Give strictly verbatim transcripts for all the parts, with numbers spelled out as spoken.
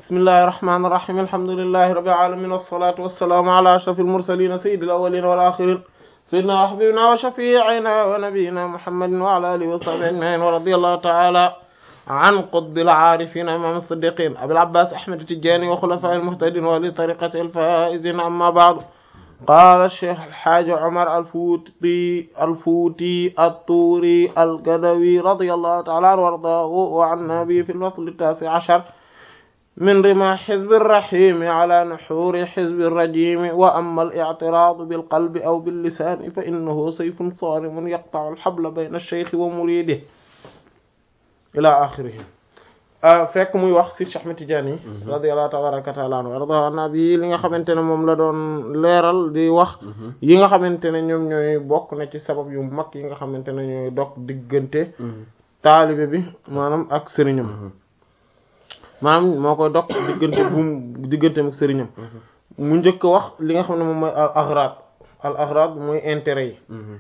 bismillahir rahmanir rahim alhamdulillahi rabbil alamin wassalatu wassalamu ala ashrafil mursalin sayyidil awwalin wal akhirin sayyidina wa habibina wa shafi'ina wa nabiyyina muhammadin wa ala alihi wa sahbihi ajma'in wa radiyallahu ta'ala an qutbil arifin imam as-siddiqin abil abbas ahmad at-tijani wa khulafa'il muhtadin wa li tariqati al-faizin amma ba'du qala ash-shaykh al-hajj umar al-futi al-futi at-turi al-gadawi radiyallahu ta'ala anhu wa radahu wa anna bi fi al-fasl at-tasi' ashar من رمى حزب الرحيم على نحور حزب الرجيم وأما الاعتراض بالقلب أو باللسان فإنه سيف صارم يقطع الحبل بين الشيخ ومريده إلى آخره fekk muy wax ci Cheikh Ahmed Tidiane radiyallahu tabaraka ta'ala anhu warda nabi li nga xamante ne moom la doon leeral di wax yi nga xamante ne ñoom ñooy bokk na ci sabab yu mag yi nga xamante ne ñooy dog diggante taalibe bi maanaam ak sëriñam maanaam moo koy dog diggante bu digganteem ak sëriñam mu njëkk wax li nga xam ne moom mooy al aghrad al aghrad mooy intérêt yi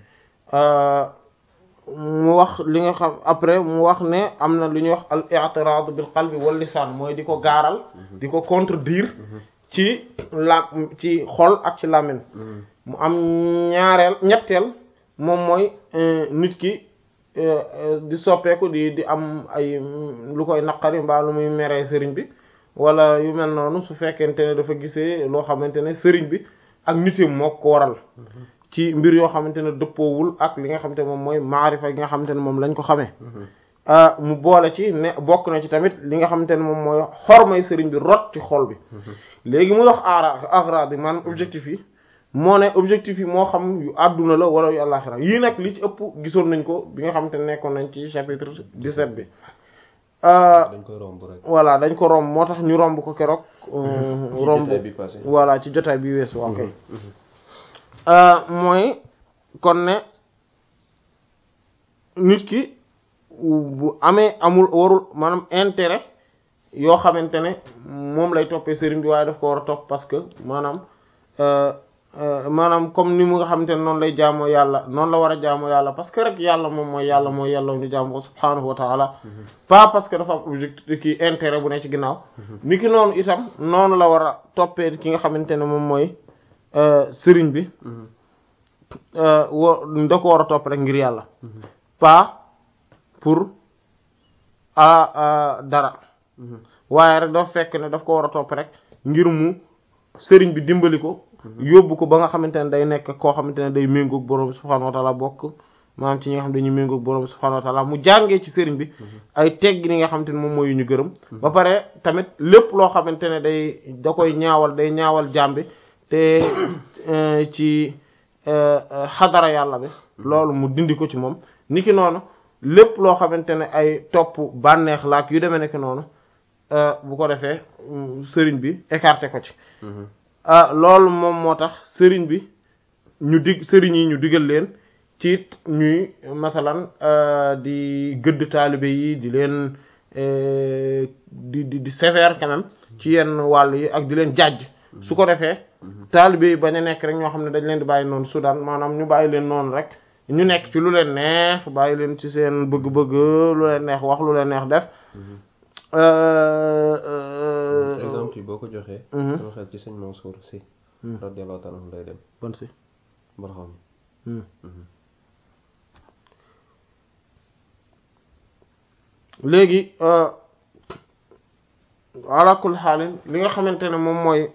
mu wax li nga xam après mu wax ne am na lu ñuy wax al i'tirad bil qalbi wal lisan mooy di ko gaaral di ko contredire ci la ci xol ak ci làmmiñ mu am ñaareel ñetteel moom mooy nit ki di soppeeku di di am ay lu koy naqari mbaa lu muy meree sëriñ bi wala yu mel noonu su fekkente ne dafa gisee loo xamante ne sëriñ bi ak nitam moo ko waral ci mbir yoo xamante ne dëppoowul ak li nga xamante ne moom mooy maarifa yi nga xamante ne moom lañ ko xamee mu boole ci ne bokk na ci tamit li nga xamante ne moom mooy xormay sëriñ bi rot ci xol bi léegi muy wax ara agrad yi maanaam objectif yi moo ne objectif yi moo xam yu àdduna la wala yu àllaxira yii nag li ci ëpp gisoon nañ ko bi nga xamante ne nekkoon nañ ci chapitre dix-sept bi dañ koy romb rek voilà dañ ko romb moo tax ñu romb ko keroog romb voilà ci jotaay bi weesu waaw kay mooy kon ne nit ki bu amee amul warul maanaam intérêt yoo xamante ne moom lay toppee sëriñ bi waaye daf ko war a topp parce que maanaam maanaam comme ni mu nga xamante ne noonu lay jaamoo yàlla noonu la war a jaamoo yàlla parce que rek yàlla moom mooy yàlla mooy yàlla ñu jaamu ko subhaanahu wa taala pas parce que dafa am objectif ki intérêt bu ne ci ginnaaw ni ki noonu itam noonu la war a toppee ki nga xamante ne moom mooy sëriñ bi wa da ko war a topp rek ngir yàlla pas pour a dara waaye rek dafa fekk ne daf ko war a topp rek ngir mu sëriñ bi dimbali ko yóbbu ko ba nga xamante ne day nekk koo xamante ne day méngoog borom subhaanahu wa ta'ala bokk maanaam ci ñi nga xam ne dañuy méngoog borom subhaanahu wa ta'ala mu jàngee ci sëriñ bi ay teggi ni nga xamante ne moom mooy yu ñu gërëm ba pare tamit lépp loo xamante ne day da koy ñaawal day ñaawal jàmbi te ci xadara yàlla bi loolu mu dindi ko ci moom niki noonu lépp loo xamante ne ay topp bànneex laak yu demee nekk noonu bu ko defee sëriñ bi écarté ko ci loolu moom moo tax sëriñ bi ñu dig sëriñ yi ñu digal leen ci ñuy masalan di gëdd taalibe yi di leen di di di sévère quand même ci yenn wàll yi ak di leen jàjj su ko defee taalibe yi bañ a nekk rek ñoo xam ne dañ leen di bàyyi noonu Soudan maanaam ñu bàyyi leen noonu rek ñu nekk ci lu leen neex bàyyi leen ci seen bëgg-bëgg lu leen neex wax lu leen neex def exemple yi boo ko joxee sama xel ci sëñ Mansour si radiyallahu ta'ala anhu lay dem bon si barxam léegi ala kulli xaalin li nga xamante ne moom mooy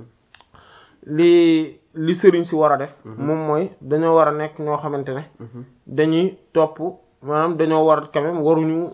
li li sëriñ si war a def moom mooy dañoo war a nekk ñoo xamante ne dañuy topp maanaam dañoo war quand même waruñu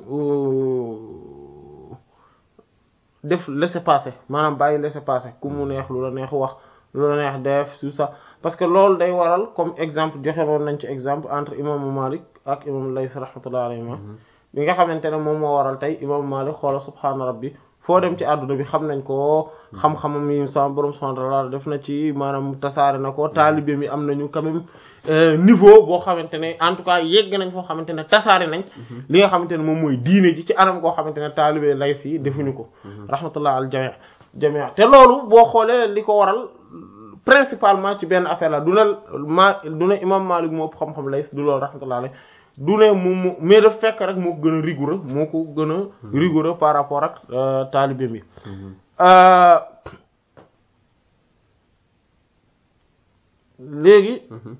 def laisser-passer maanaam bàyyi laisser-passer ku mu neex lu la neex wax lu la neex def tout ça parce que loolu day waral comme exemple joxe woon nañ ci exemple entre imaamu Malik ak imaamu Layth rahmatullahi alayhi bi nga xamante ne moom moo waral tey imaamu Malik xoola subhaana rabbi foo dem ci àdduna bi xam nañ ko xam-xamam yi sama borom subhaanahu wa ta'aala def na ci maanaam tasaare na ko taalibe mi am nañu quand même niveau boo xamante ne en tout cas yegg nañ foo xamante ne tasaare nañ li nga xamante ne moom mooy diine ji ci anam koo xamante ne taalibe lay si defuñu ko rahmatullah al jami' jami' te loolu boo xoolee li ko waral principalement ci benn affaire la du ne ma du ne imam Malik moo ëpp xam-xam lay du loolu rahmatullah alayhi du ne moom mais daf fekk rek moo ko gën a rigoureux moo ko gën a rigoureux par rapport ak taalibe bi léegi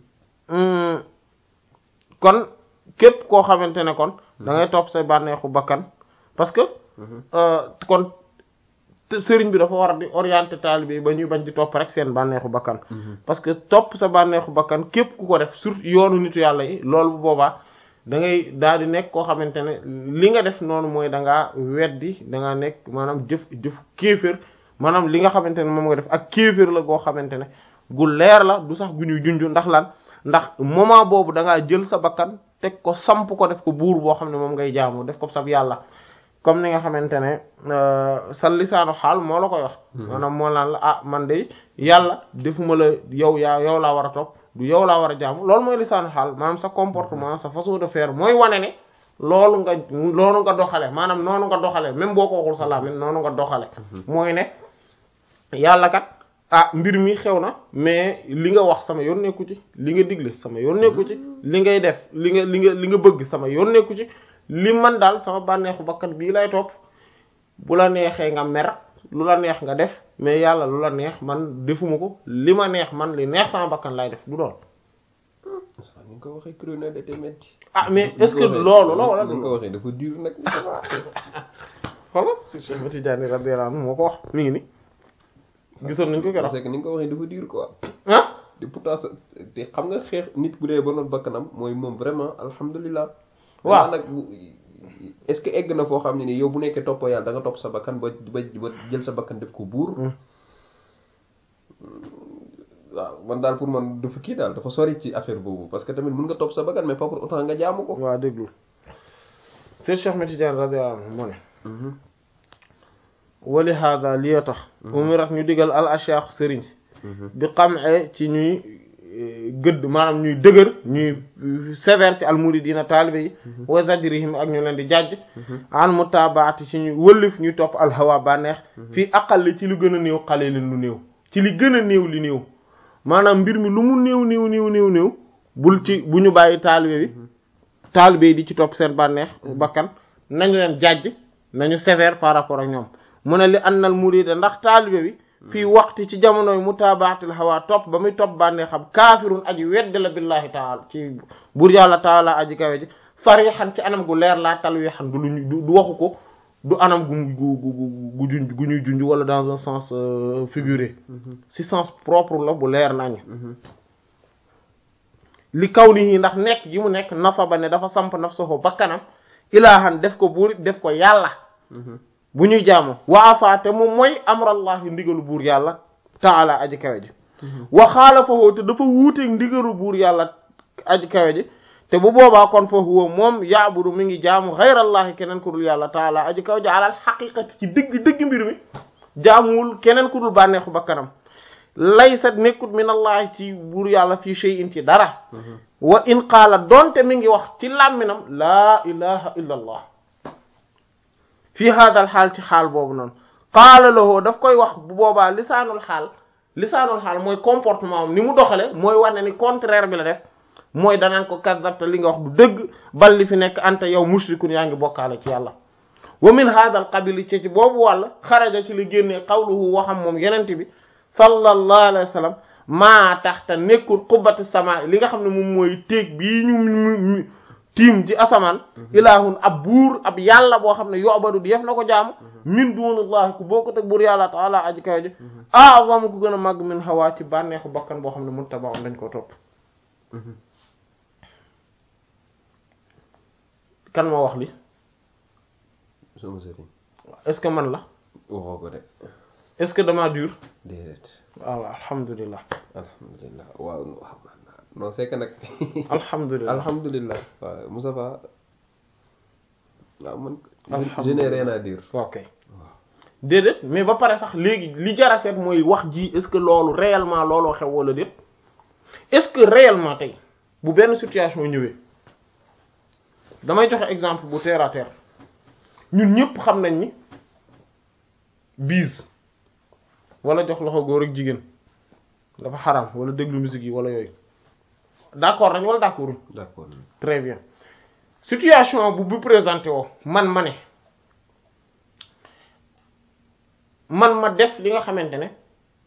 kon képp koo xamante ne kon da ngay topp say bànneexu bakkan parce que kon sëriñ bi dafa war a di orienter taalibe yi ba ñuy bañ di topp rek seen bànneexu bakkan parce que topp sa bànneexu bakkan képp ku ko def surtout yoonu nitu yàlla yi loolu bu boobaa da ngay daal di nekk koo xamante ne li nga def noonu mooy da ngaa weddi da ngaa nekk maanaam jëf jëf kéefër maanaam li nga xamante ne moom nga def ak kéefër la goo xamante ne gu leer la du sax gu ñuy junj ndax lan ndax moment boobu da ngaa jël sa bakkan teg ko samp ko def ko buur boo xam ne moom ngay jaamu def ko sab yàlla comme ni nga xamante ne sa lisaanu xaal moo la koy wax maanaam moo naan la ah man de yàlla defuma la yow yaa yow laa war a topp du yow laa war a jaamu loolu mooy lisaanu xaal maanaam sa comportement sa façon de faire mooy wane ne loolu nga loolu nga doxale maanaam noonu nga doxale même boo ko waxul sa làmmiñ noonu nga doxale mooy ne yàlla kat ah mbir mi xew na mais li nga wax sama yoon nekku ci li nga digle sama yoon nekku ci li ngay def li nga li nga li nga bëgg sama yoon nekku ci li man daal sama bànneexu bakkan bii lay topp bu la neexee nga mer lu la neex nga def mais yàlla lu la neex man defuma ko li ma neex man li neex sama bakkan lay def du doon. ni nga ko waxee cruel de te metti. ah mais est-ce que loolu la wala. ni nga ko waxee dafa dur nag. xoolal si Cheikh Tidiane radiyallahu anhu moo ko wax mi ngi ni gisoon nañ ko keroog. parce que ni nga ko waxee dafa dur quoi. ah. te pourtant te xam nga xeex nit bu dee ba noonu bakkanam mooy moom vraiment alhamdulilah. waaw nag est-ce que egg na foo xam ne ni yow bu nekkee toppoo yàlla da nga topp sa bakkan ba ba ba jël sa bakkan def ko buur. waaw man daal pour man dafa kii daal dafa sori ci affaire boobu parce que tamit mën nga topp sa bakkan mais pas pour autant nga jaamu ko. waaw déglu Seex Cheikh Ahmed Tidiane radiyallahu anhu moo ne. wali hada li tax. umirat ñu digal al ashyaakh sëriñ si. bi xamee ci ñuy. gëdd maanaam ñuy dëgër ñuy sévère ci almuridina taalibe yi wa zajrihim ak ñu leen di jàjj an mutabaati ci ñu wëllif ñuy topp alhawa bànneex fii aqal ci lu gën a néew xale leen lu néew ci li gën a néew li néew maanaam mbir mi lu mu néew néew néew néew néew bul ci bu ñu bàyyi taalibe bi taalibe yi di ci topp seen bànneex bakkan nañu leen jàjj nañu sévère par rapport ak ñoom mu ne li annal murida ndax taalibe bi fii waxti ci jamonoy mutabaatil hawa topp ba muy topp bànnee xam kaafirun aji wedde la billahi taala ci buur yàlla taala aji kawe ji sarixan ci anam gu leer laa talwixan du luñ du waxu ko du anam gu gu gu gu gu ñuy junj wala dans un sens figuré si sens propre la bu leer nañ li kaw nii ndax nekk gi mu nekk nasaba ne dafa samp nafsahu bakkanam ilaahan def ko buur def ko yàlla bu ñuy jaamu waafaate moom mooy amrallahi ndigalu buur yàlla taala aji kawe ji wa xaalafahu te dafa wuuteeg ndigalu buur yàlla aji kawe ji te bu boobaa kon fa huwa moom yaabudu mi ngi jaamu xayrallahi keneen ku dul yàlla taala aji kawe ji alal xaqiqati ci dëgg dëgg mbir mi jaamuwul keneen ku dul bànneexu bakkanam laysat nekkut minallahi ci buur yàlla fii shay'in ci dara wa in qaala doonte mi ngi wax ci làmminam laa ilaha illa allah fii haadal xaal ci xaal boobu noonu qaala lahu daf koy wax bu boobaa lisaanul xaal lisaanul xaal mooy comportement am ni mu doxale mooy wane ni contraire bi la def mooy danaan ko kazzabta li nga wax du dëgg bal li fi nekk anta yow mushrikun yaa ngi bokkaale ci yàlla wa min haadal qabili ci ci boobu wàll xaraja ci li génnee qawluhu waxam moom yenent bi sallallahu alayhi wa sallam maa taxta nekkul xubbati sama li nga xam ne moom mooy téeg bii ñu tiim ci asamaan ilaahun ab buur ab yàlla boo xam ne yobadu di yef na ko jaamu min dunillahi ku bokkut ak buur yàlla taala aji kaw ji a'zamu ku gën a màgg min hawa ci bànneexu bakkan boo xam ne muttabaun dañ ko topp kan moo wax li sama sëriñ est-ce que man la waxoo ko de est-ce que dama dur déedéet voilà alhamdulilah alhamdulilah waaw non c'est que nag alhamdulilah alhamdulilah waaw Moustapha waaw man je n'ai rien à dire ok déedéet mais ba pare sax léegi li jara seet mooy wax ji est-ce que loolu réellement looloo xew wala déet est-ce que réellement tey bu benn situation ñëwee damay joxe exemple bu terre à terre ñun ñëpp xam nañ ni bise wala jox loxo góor ak jigéen dafa xaram wala déglu musique yi wala yooyu d'accord nañ wala d'accord d'accord très bien situation bu bu présenté woo man ma ne man ma def li nga xamante ne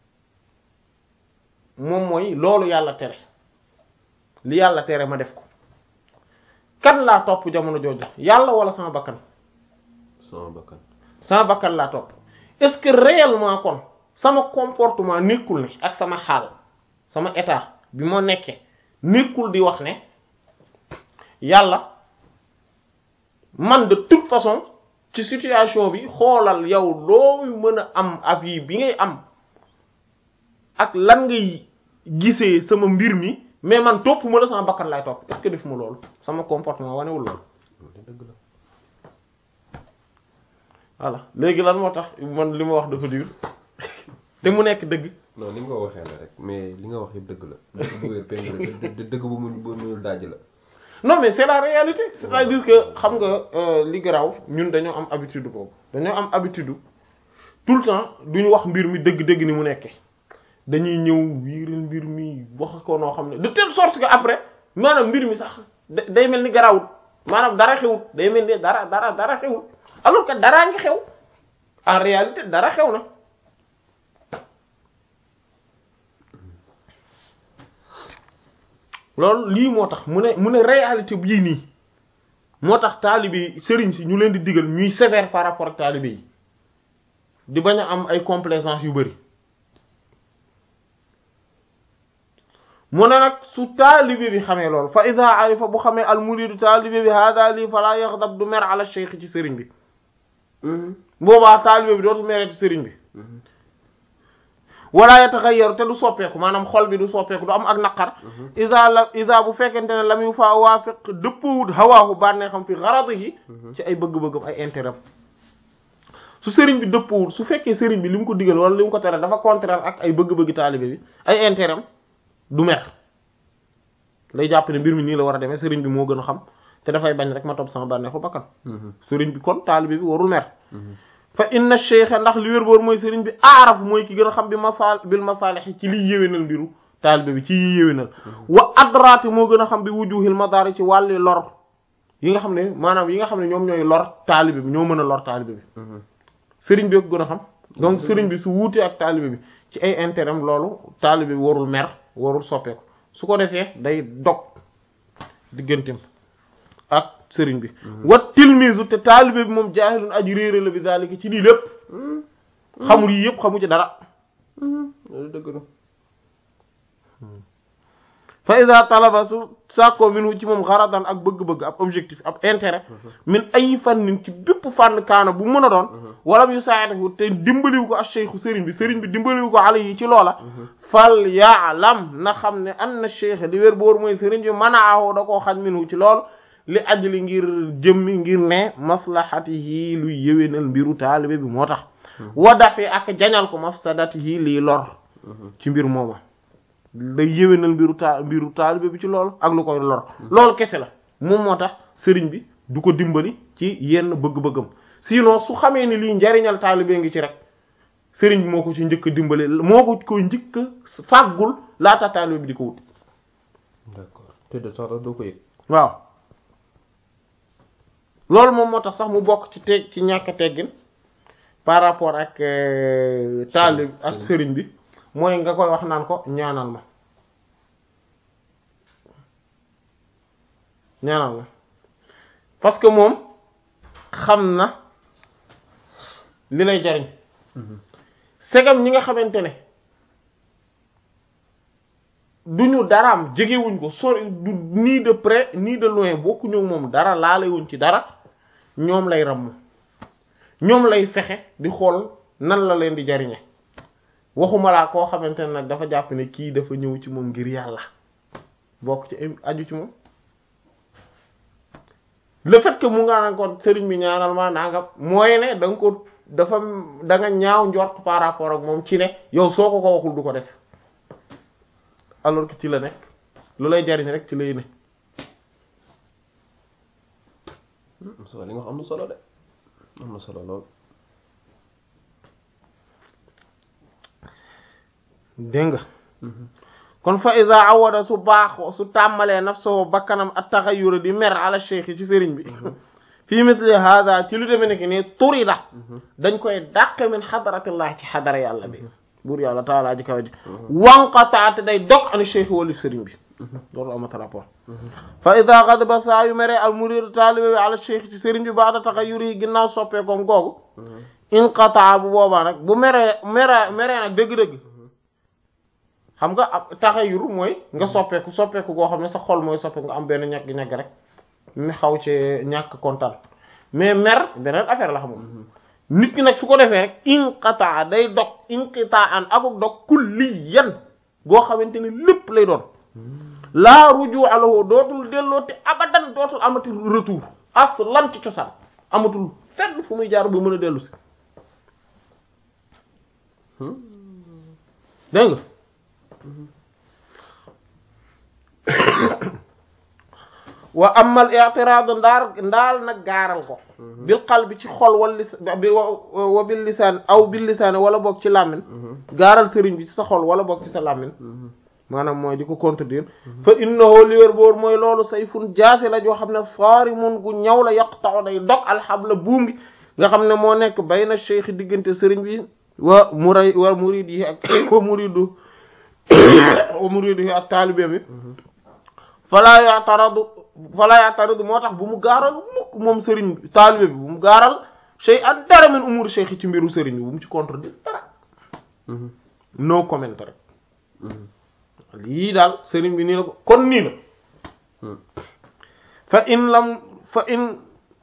moom mooy loolu yàlla tere li yàlla tere ma def ko kan laa topp jamono jooju yàlla wala sama bakkan sama bakkan sama bakkan laa topp est-ce que réellement kon sama comportement nekkul ne ak sama xaal sama état bi moo nekkee nekkul di wax ne yàlla man de toute façon ci situation bi xoolal yow loo mën a am avis bi ngay am ak lan ngay gisee sama mbir mi mais man topp ma la sama bakkan laay topp est-ce que def ma loolu sama comportement wanewul loolu dëgg la voilà léegi lan moo tax man li ma wax dafa dur te mu nekk dëgg non li nga ko waxee la rek mais li nga wax yëpp dëgg la dëgg bu wér péng la dëgg bu mu bu mu dajj la non mais c'est la réalité c'est-à-dire que xam nga li garaaw ñun dañoo am habitude boobu dañoo am habitude tout le temps duñu wax mbir mi dëgg-dëgg ni mu nekkee dañuy ñëw wiiral mbir mi wax ko noo xam ne de telle sorte que après maanaam mbir mi sax day mel ni garaawut maanaam dara xewut day mel ni dara dara dara xewut alors que daraa ngi xew en réalité dara xew na loolu lii moo tax mu ne mu ne réalité bii nii moo tax taalibe sëriñ si ñu leen di digal ñuy sévère par rapport ak taalibe yi di bañ a am ay complaisance yu bari mu ne nag su taalibe bi xamee loolu fa ida arifa bu xamee al muridu taalibe bi hada lii fala yaxdab du mer ala cheikh ci sëriñ bi boobaa taalibe bi dootu mere ci sëriñ bi wala yataxayyaru te du soppeeku maanaam xol bi du soppeeku du am ak naqar isa la isa bu fekkente ne lam yu fa waafiq dëppawut hawaahu bànnee xam fi garadihi ci ay bëgg-bëggam ay intérêt su sëriñ bi dëppawut su fekkee sëriñ bi li mu ko digal wala li mu ko tere dafa contraire ak ay bëgg-bëgg taalibe bi ay intérêt du mer lay jàpp ne mbir mi nii la war a demee sëriñ bi moo gën a xam te dafay bañ rek ma topp sama bànneexu bakkan sëriñ bi kon taalibe bi warul mer fa inna cheikh ndax li wér boor mooy sëriñ bi aaraf mooy ki gën a xam bi masal bil masalih ci liy yéwénal mbiru taalibe bi ci yiy yéwénal wa adrati moo gën a xam bi wujuhil madari ci wàlli lor yi nga xam ne maanaam yi nga xam ne ñoom ñooy lor taalibe bi ñoo mën a lor taalibe bi sëriñ bi ko gën a xam donc sëriñ bi su wuutee ak taalibe bi ci ay intérêt am loolu taalibe bi warul mer warul soppeeku su ko defee day dog digganteem ak sëriñ bi wa tilmisu te taalibe bi moom jaahilun aji réere la bi zalika ci lii lépp xamul yi yëpp xamu ci dara loolu dëgg la fa iza talaba su sàkkoo minhu ci moom xaradan ak bëgg-bëgg ab objectif ab intérêt min ay fannin ci bépp fànn kaana bu mën a doon walam yu sa'idahu te dimbaliwu ko ak cheikhu sëriñ bi sëriñ bi dimbaliwu ko ala yi ci loola fal ya'lam na xam ne anna cheikh li wér boor mooy sëriñ bi manaahu da koo xañ minhu ci lool li ajli ngir jëmmi ngir ne maslahatihi luy yëwénal mbiru taalibe bi moo tax wadafi ak jañal ko mafsadatihi lii lor ci mbir mooma day yëwénal mbiru ta mbiru taalibe bi ci loolu ak lu koy lor loolu kese la moom moo tax sëriñ bi du ko dimbali ci yenn bëgg-bëggam sinon su xamee ni lii njariñal taalibe ngi ci rek sëriñ bi moo ko ci njëkk a dimbali moo ko ko njëkk a fàggul laata taalibe bi di ko wut d'accord te de sax doo ko yëg waaw loolu moom moo tax sax mu bokk ci teg ci ñàkk teggin par rapport ak taalib ak sëriñ bi mooy nga koy wax naan ko ñaanal ma ñaanal ma parce que moom xam na li lay jariñ segam ñi nga xamante ne duñu daraam jegewuñ ko sori du ni de près ni de loin bokkuñu moom dara laalewuñ ci dara ñoom lay ramm ñoom lay fexe di xool nan la leen di jariñe waxuma laa koo xamante ne nag dafa jàpp ne kii dafa ñëw ci moom ngir yàlla bokk ci aju ci moom le fait que mu nga naan ko sëriñ bi ñaanal ma naa nga mooy ne da nga ko dafa da nga ñaaw njort par rapport ak moom ci ne yow soo ko ko waxul du ko def alors que ci la nekk lu lay jariñ rek ci lay ne so li nga xam am na solo de am na solo lool dégg nga kon fa iza awada su baaxoo su tàmmalee nafsoo bakkanam at taxayyura di mer ala cheikh ci sëriñ bi fii mithli hada ci lu demee nekk nii turida dañ koy dàqe min xadaratillah ci xadara yàlla bi buur yàlla taala ji kaw ji wanqataate day dog an cheikh wali sëriñ bi loolu amata rapport fa ida gadaba saa yu mere al murid taalibe bi ala cheikh ci sëriñ bi baada taxayyuri yi ginnaaw soppeekoom googu inqataa bu boobaa nag bu meree mere meree nag dëgg-dëgg xam nga ab taxayyur mooy nga soppeeku soppeeku goo xam ne sa xol mooy soppeeku nga am benn ñagg-ñagg rek mi xaw ci ñàkk kontaan mais mer beneen affaire la xam nga nit ki nag su ko defee rek inqataa day dog inqitaa an akuk dog kulliyan goo xamante ni lépp lay doon laa rujua lahu dootul delloo te abadan dootul amati retour aslan ci cosaan amatul fenn fu muy jaar ba mën a dellu si dégg nga wa amal i'tiradu ndaar ndaal nag gaaral ko bil qalbi ci xol wal lis wa bil lisaan aw bil lisaan wala boog ci làmmin gaaral sëriñ bi ci sa xol wala boog ci sa làmmin maanaam mooy di ko contredire fa innahu li wér boor mooy loolu sayfun jaasi la joo xam ne saarimun gu ñaw la yaqta'u day dog alxabla buum gi nga xam ne moo nekk bayna cheikh diggante sëriñ bi wa muray wa murid yi ak wa muridu wa muridu yi ak taalibe bi falaa ya'taradu falaa ya'taradu moo tax bu mu gaaral mukk moom sëriñ bi taalibe bi bu mu gaaral shay'an dara min umur cheikh ci mbiru sëriñ bi bu mu ci contredire dara no comment rek lii daal sëriñ bi nii la ko kon nii la fa in lam fa in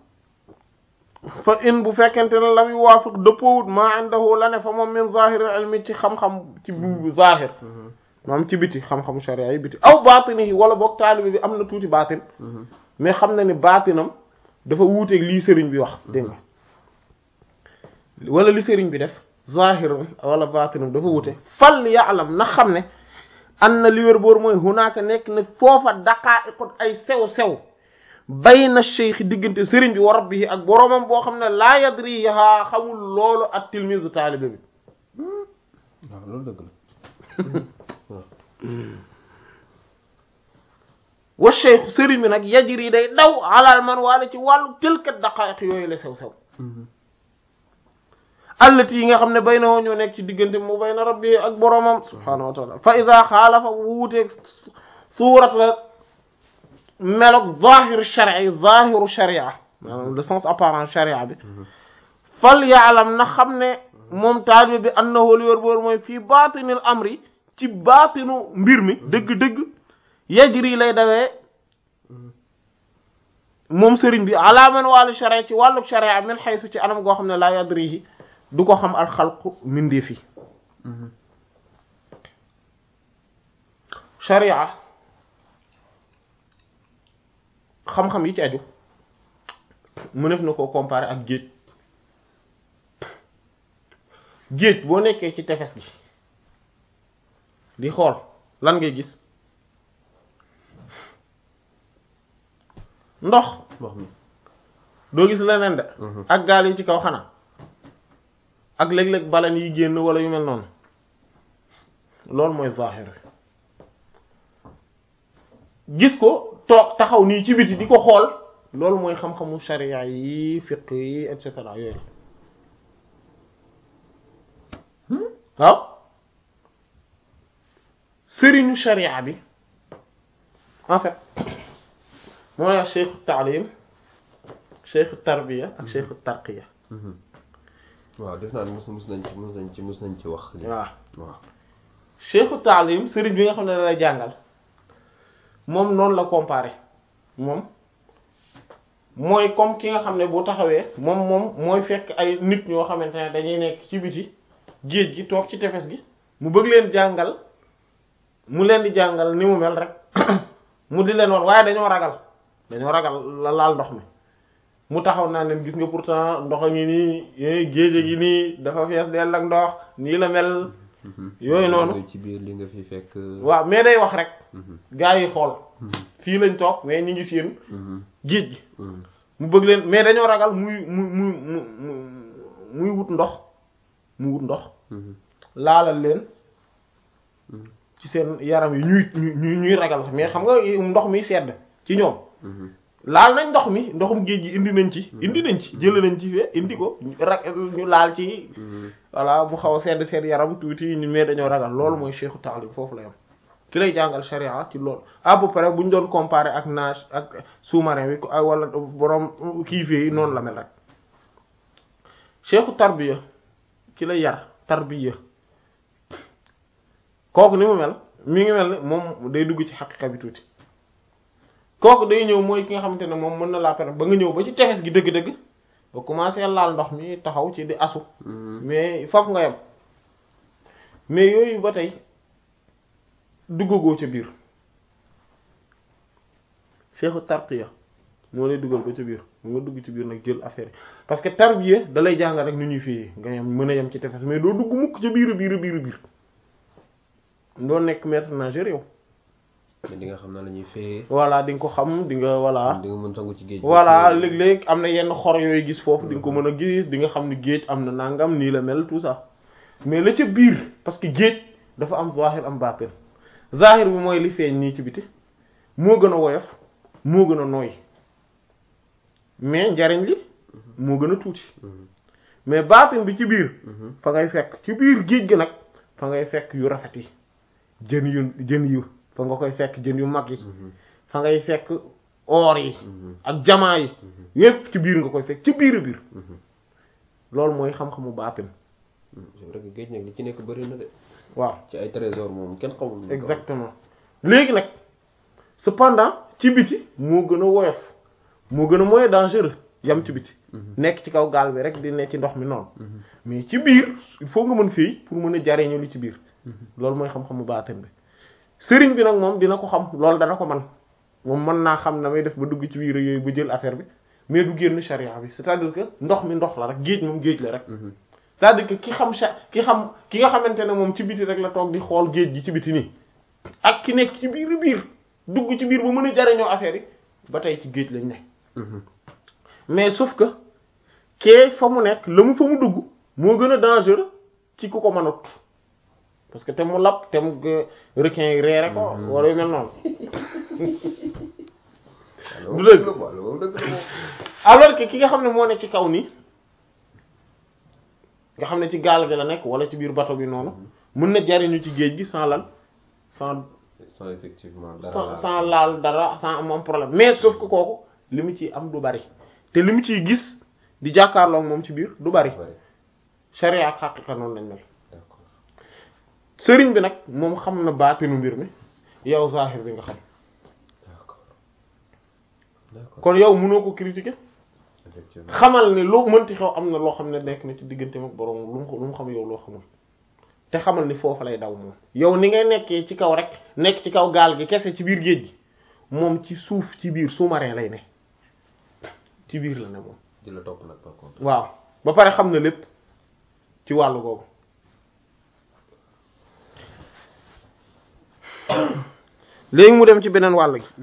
fa in bu fekkente ne lam yu waafiq dëppoowut maa indahu la ne fa moom min zahiril ilmi ci xam-xam ci bu zahir maam ci biti xam-xamu sharia yi biti aw baatinihi wala boog taalibe bi am na tuuti baatin mais xam na ni baatinam dafa wuuteeg lii sëriñ bi wax dégg nga wala li sëriñ bi def zahiram wala baatinam dafa wuute fal ya'lam na xam ne an na li wér boor mooy hunaaka nekk na foofa daqaa'iqut ay sew-sew bayna cheikh diggante sëriñ bi wa rabbihi ak boroomam boo xam ne laa yadriha xamul loolu ak tilmisu taalibe bi waaw loolu dëgg la wa cheikh sëriñ bi nag yajri day daw alal man waale ci wàllu tilkat daqaa'iq yooyu la sew-sew allati yi nga xam ne bay na woo ñoo nekk ci diggante mu bay na rabbi ak boroomam subhaanahu wa taala fa ida xaalafa wuuteeg suurat la melog zahiru shari zahiru sharia maanaam le sens apparent sharia bi fal yaalam na xam ne moom taalibe bi annahu li wër boor mooy fii baatinil amri ci baatinu mbir mi dëgg-dëgg yajri lay dawee moom sëriñ bi ala man wàllu sharia ci wàllu sharia min haythu ci anam goo xam ne laa yadrihi du ko xam al xalqu mindeef yi sharia xam-xam yi ci aju mu def na ko comparer ak géej géej boo nekkee ci tefes gi di xool lan ngay gis ndox ndox mi doo gis leneen de ak gaal yi ci kaw xanaa ak léeg-léeg balan yi génn wala yu mel noonu loolu mooy zahir gis ko toog taxaw nii ci biti di ko xool loolu mooy xam-xamu sharia yi fiqh yi et cetera yooyu waaw sëriñu sharia bi en fait mooy cheikhu taalim cheikhu tarbiya ak cheikhu tarqiya waaw def naa ne mus mus nañ ci mus nañ ci mus nañ ci wax lii waaw waaw cheikhu taalim sëriñ bi nga xam ne da lay jàngal moom noonu la comparé moom mooy comme ki nga xam ne bu taxawee moom moom mooy fekk ay nit ñoo xamante ne dañuy nekk ci biti géej gi toog ci tefes gi mu bëgg leen jàngal mu leen di jàngal ni mu mel rek mu di leen woon waaye dañoo ragal dañoo ragal la laal ndox mi mu taxaw naa leen gis nga pourtant ndox a ngi nii géej a ngi nii dafa fees dell ak ndox nii la mel yooyu noonu ci biir li nga fi fekk waaw mais day wax rek gaa yi xool fii lañ toog mais ñu ngi seen géej gi mu bëgg leen mais dañoo ragal muy mu mu mu muy wut ndox mu wut ndox laalal leen ci seen yaram yi ñuy ñuy ñuy ragal mais xam nga ndox mi sedd ci ñoom laal nañ ndox mi ndoxum géej gi indi nañ ci indi nañ ci jël nañ ci fee indi ko rak ñu laal ci voilà bu xaw a sedd sedd yaram tuuti ñu mais dañoo ragal loolu mooy cheikhu ta'lim foofu la yam ki lay jàngal sharia ci loolu à peu près bu ñu doon comparer ak nage ak sous-marin bi wala borom kii fii noonu la mel rek cheikhu tarbiya ki lay yar tarbiya kooku ni mu mel mi ngi mel ne moom day dugg ci xaqiqa bi tuuti kooku day ñëw mooy ki nga xamante ne moom mën na laa permettre ba nga ñëw ba ci tefes gi dëgg-dëgg ba commencé laal ndox mi taxaw ci di asu mais foofu nga yem mais yooyu ba tey duggagoo ca biir cheikhu tarqiya moo lay dugal ko ca biir mu nga dugg ci biir nag jël affaire yi parce que tarbiya da lay jàngal rek nu ñuy fii nga yem mën a yem ci tefes mais doo dugg mukk ca biir biir biir biir doo nekk maître nageur yow mais di nga xam naa la ñuy fee. voilà di nga ko xam di nga voilà. di nga mën sangu ci géej. voilà léeg-léeg am na yenn xor yooyu gis foofu di nga ko mën a gis di nga xam ni géej am na nangam nii la mel tout ça mais la ca biir parce que géej dafa am zahir am baatin zahir bi mooy li feeñ nii ci biti moo gën a woyof moo gën a nooy mais njariñ li moo gën a tuuti mais baatin bi ci biir. fa ngay fekk ci biir géej gi nag fa ngay fekk yu rafet yi jën yu jën yu. fa nga koy fekk jën yu mag yi fa ngay fekk or yi ak jamaa yi yépp ci biir nga koy fekk ci biir biir loolu mooy xam-xamu baatin c'est vrai que géej nag li ci nekk bëri na de waaw ci ay trésor moom kenn xamul exactement léegi nag cependant ci biti moo gën a woyof moo gën a moins dangereux yam ci biti nekk ci kaw gaal bi rek di ne ci ndox mi noonu mais ci biir il faut nga mën fii pour mën a jariñu li ci biir loolu mooy xam-xamu baatin bi sëriñ bi nag moom dina ko xam loolu dana ko man moom mën naa xam na may def ba dugg ci biir yooyu ba jël affaire bi mais du génn charia bi c'est-à-dire que ndox mi ndox la rek géej moom géej la rek c'est-à-dire que ki xam cha ki xam ki nga xamante ne moom ci biti rek la toog di xool géej gi ci biti nii ak ki nekk ci biir biir dugg ci biir ba mën a jariñoo affaire yi ba tey ci géej lañ ne mais sauf que kee fa mu nekk la mu fa mu dugg moo gën a dangereux ci ku ko mënut parce que te mu lap te mu requin yi reere ko wala yu mel noonu du dëgg alors que ki nga xam ne moo ne ci kaw nii nga xam ne ci gaal gi la nekk wala ci biir bateau bi noonu mën na jariñu ci géej gi sans lan sans sans effectivement sans sans laal dara sans am problème mais sauf que kooku li mu ciy am du bari te li mu ciy gis di jàkkaarloo moom ci biir du bari sharia ak haqiqa noonu lañ mel sëriñ bi nag moom xam na baatinu mbir mi yow zahir bi nga xam kon yow mënoo ko critiquer xamal ne loo mënti xew am na loo xam ne nekk na ci diggante ak borom lu mu lu mu xam yow loo xamul te xamal ni foofu lay daw moom yow ni ngay nekkee ci kaw rek nekk ci kaw gaal gi kese ci biir géej gi moom ci suuf ci biir sous-marin lay ne ci biir la ne moom di la topp nag par contre waaw ba pare xam na lépp ci wàllu googu léegi mu dem ci beneen wàll gi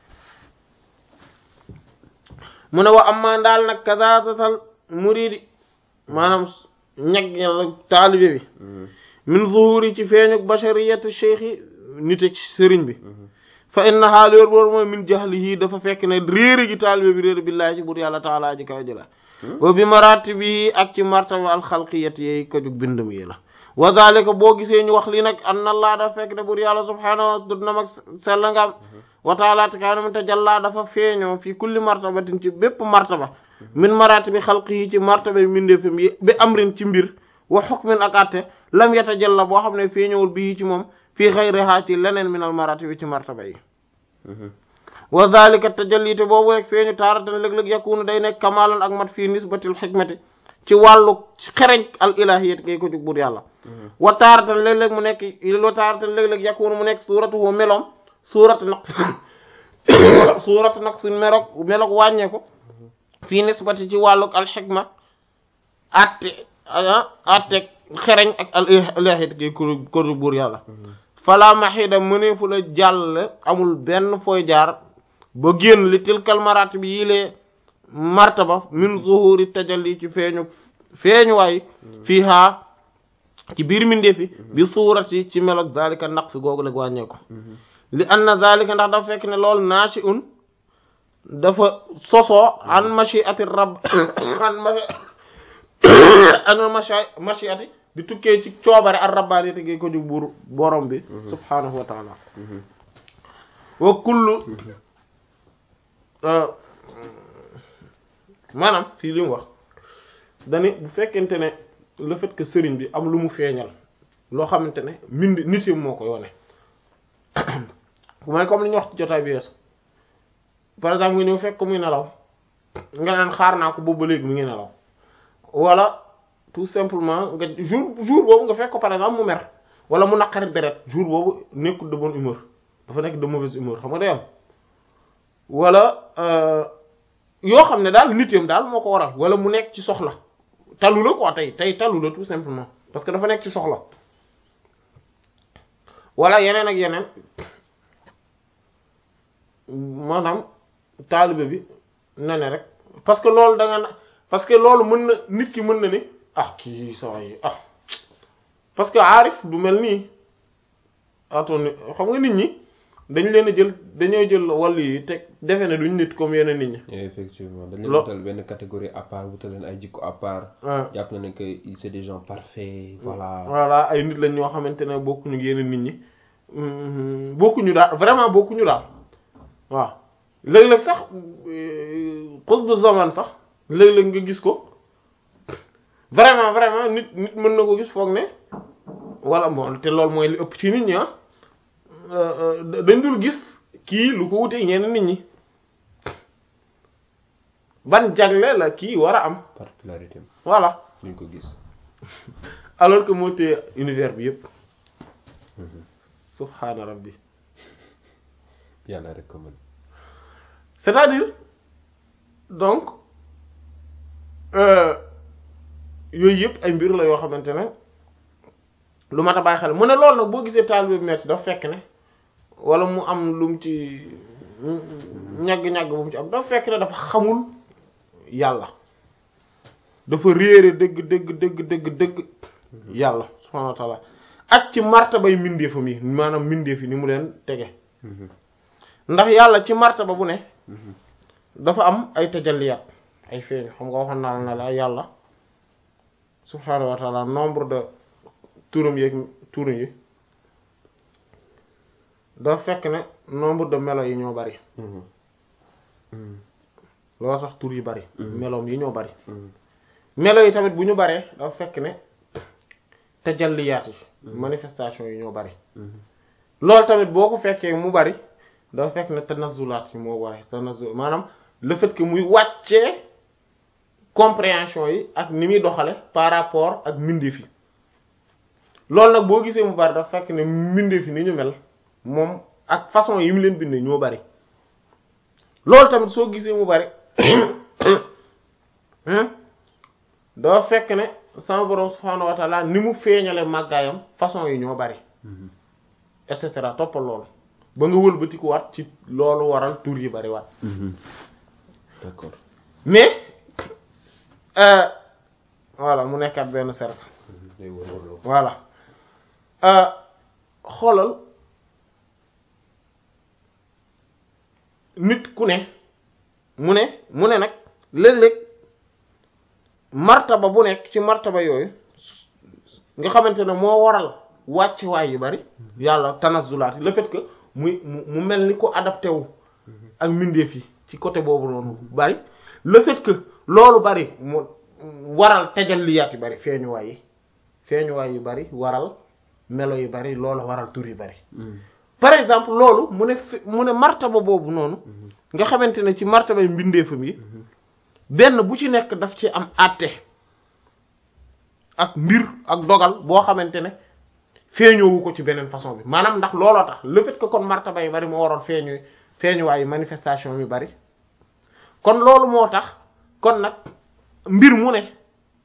mu ne wa amma daal nag kazaatatal muridi maanaam ñag yàlla taalibe bi min zuhuri ci feeñuk bashariyat cheikh yi nit ak sëriñ bi fa inna xaal yor boor mooy min jahlihi dafa fekk ne réere gi taalibe bi réere billaahi ci bur yàlla taalaa ji kaw ji la wa bi maratibi ak ci martaba alxalqiyat yi ko jug bindam yi la wa zalika boo gisee ñu wax lii nag anna allah dafa fekk ne bur yàlla subhaanahu wa ta'ala na mag sell ngam wa ta'ala kaanam tajalla dafa feeñoo fi kulli martabatin ci bépp martaba min maratibi xalqihi ci martaba mbindeefam yi bi amrin ci mbir wa hukmin ak atte lam yatajalla boo xam ne feeñowul bii ci moom fii ghayriha ci leneen min al maratibi ci martaba yi wa zalika tajalli te boobu rek feeñu taaratan léeg-léeg yakunu day nekk kamalan ak mat fii nisbatil hikmati ci wàllu xereñ al ilahiyat kay ko jug bur yàlla wa taaratan léeg-léeg mu nekk wa taaratan léeg-léeg yakunu mu nekk suuratuhu meloom suuratu naq suuratu naq suñ melog melog wàññeeku fii nisbati ci wàllu al hikma atte atte xereñ ak al ilahiyat kay ko jug bur yàlla fala mahida mëneefu la jàll amul benn fooy jaar ba génn li tilkal marat bi yilee martaba min zuhuri tajalli ci feeñu feeñuwaay fii haa ci biir mindeefi bi suurati ci melog zalika naqs googu lag wàññeeku li anna zalika ndax dafa fekk ne loolu naashi un dafa sosoo an mashiati rabb an machi an machi mashiati di tukkee ci coobare ar rabbaani te gi ko jóg buur borom bi subhaanahu wa taala wa kullu maanaam fii li mu wax dani bu fekkente ne le fait que sëriñ bi am lu mu feeñal loo xamante ne mbind nit yi moo koy wane mooy comme li ñu wax ci jotaay bi yeesu par exemple nga ñëw fekk ko muy nelaw nga naan xaar naa ko boobu ba léegi mu ngi nelaw wala tout simplement nga jour jour boobu nga fekk ko par exemple mu mer wala mu naqari deret jour boobu nekkul de bonne humeur dafa nekk de mauvaise humeur xam nga day am wala yoo xam ne daal nit yam daal moo ko waral wala mu nekk ci soxla talu la quoi tey tey talu la tout simplement parce que dafa nekk ci soxla wala yeneen ak yeneen maanaam taalibe bi na ne rek parce que loolu da nga na parce que loolu mën na nit ki mën na ni ah kii saa yi ah parce que aarif du mel nii atoon xam nga nit ñi dañ leen a jël dañoo jël wàll yi teg defe ne duñ nit comme yeneen nit ñi. effectivement dañ leen wutal benn catégorie à part wutal leen ay jikko à part. jàpp na ne que c'est des gens parfaits voilà. voilà ay nit lañ ñoo xamante ne bokkuñu yeneen nit ñi bokkuñu daal vraiment bokkuñu daal waaw léeg-léeg sax xutbu zaman sax léeg-léeg nga gis ko vraiment vraiment nit nit mën na ko gis foog ne wala bon te loolu mooy li ëpp ci nit ñi ah. dañ dul gis kii lu ko wutee ñeneen nit ñi ban jagle la kii war a am particularité voilà duñ ko gis alors que moo téye univers bi yëpp subhaana rabbi yàlla rek ko mën c'est-à-dire donc yooyu yëpp ay mbir la yoo xamante ne lu mat a bàyyi xel mu ne loolu nag boo gisee taalibe bi metti dafa fekk ne wala mu am lu mu ci ñagg-ñagg bu mu ci am dafa fekk ne dafa xamul yàlla dafa réere dëgg dëgg dëgg dëgg dëgg yàlla subhaanahu wa ta'ala ak ci martabay mindeefam yi maanaam mindeef yi ni mu leen tege ndax yàlla ci martaba bu ne dafa am ay tajalliyaat ay feeñ xam nga waxoon naa la la yàlla subhaanahu wa ta'ala nombre de turam yeeg turam yi dafa fekk ne nombre de melo yi ñoo bari loolu tax tur yi bari meloom yi ñoo bari melo yi tamit bu ñu baree dafa fekk ne tajalliyaat yi manifestation yi ñoo bari loolu tamit boo ko fekkee mu bari dafa fekk ne tanazulaat yi moo bari tanazul maanaam le fait que muy wàccee compréhension yi ak ni muy doxale par rapport ak mbindeef yi loolu nag boo gisee mu bari dafa fekk ne mbindeef yi ni ñu mel moom ak façon yi mu leen bindee ñoo bari loolu tamit soo gisee mu bari dafa fekk ne sama borom subhaanahu wa ta'ala ni mu feeñale màggaayam façon yi ñoo bari et cetera toppal loolu ba nga wëlbatiku waat ci loolu waral tur yi bari waat d'accord mais voilà mu nekkaat benn cercle voilà xoolal nit ku ne mu ne mu ne nag léeg-léeg martaba bu nekk ci martaba yooyu nga xamante ne moo waral wàcc waay yu bari yàlla tanazulaat le fait que muy mu mel ni ko adapté wu ak mbindeef yi ci côté boobu noonu bari le fait que loolu bari mu waral tajalliyaat yu bari feeñuwaay yi feeñuwaay yu bari waral melo yu bari loolu waral tur yu bari par exemple loolu mu ne mu ne martaba boobu noonu nga xamante ne ci martabay mbindeefam yi benn bu ci nekk daf ci am àtte ak mbir ak dogal boo xamante ne feeñoowu ko ci beneen façon bi maanaam ndax looloo tax le fait que kon martaba yu bari moo waral feeñu feeñuwaayu manifestation yu bari kon loolu moo tax kon nag mbir mu ne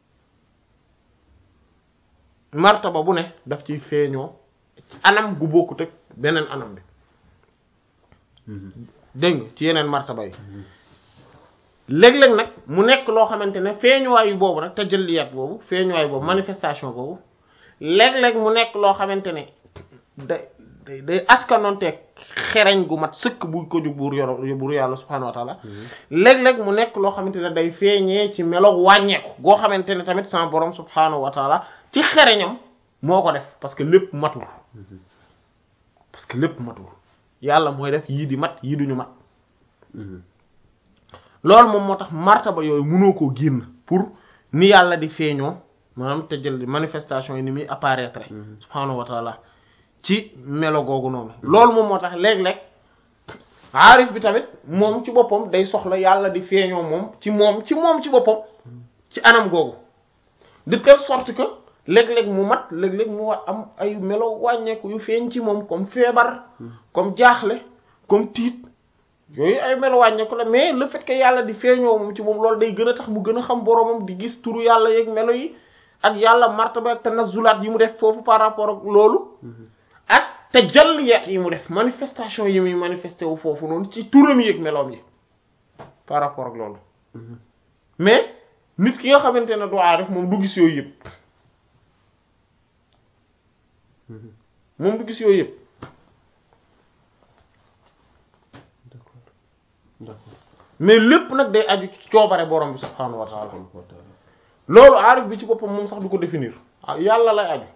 martaba bu ne daf ciy feeñoo anam gu bokkut ak beneen anam bi dégg nga ci yeneen martaba yi léeg-léeg nag mu nekk loo xamante ne feeñuwaay yu boobu nag tajalliyaat boobu feeñuwaay boobu manifestation boobu léeg-léeg mu nekk loo xamante ne da day day askanonteeg xereñ gu mat sëkk bu ko jug buur yor buur yàlla subhaanahu wa taala léeg-léeg mu nekk loo xamante ne day feeñee ci meloog wàññeeku goo xamante ne tamit sama borom subhaanahu wa taala ci xereñam moo ko def parce que lépp matul parce que lépp matul yàlla mooy def yii di mat yii duñu mat loolu moom moo tax martaba yooyu mënoo koo génn pour ni yàlla di feeñoo maanaam te jël manifestation yi ni muy apparaître subhaanahu wa taala ci melo googu noonu loolu moom moo tax léeg-léeg aarif bi tamit moom ci boppam day soxla yàlla di feeñoo moom ci moom ci moom ci boppam ci anam googu de telle sorte que léeg-léeg mu mat léeg-léeg mu am ay melo wàññeeku yu feeñ ci moom comme feebar comme jaaxle comme tiit yooyu ay melo wàññeeku la mais le fait que yàlla di feeñoo moom ci moom loolu day gën a tax mu gën a xam boromam di gis turu yàlla yeeg melo yi ak yàlla martaba ak tanazzulaat yi mu def foofu par rapport ak loolu ak tajalliyaat yi mu def manifestation yi muy manifesté wu foofu noonu ci turam yi ak meloom yi par rapport ak loolu mais nit ki nga xamante ne du aarif moom du gis yooyu yëpp moom du gis yooyu yëpp d'accord d'accord mais lépp nag day aju ci coobare borom bi subhaanahu wa taala loolu aarif bi ci boppam moom sax du ko définir yàlla lay aju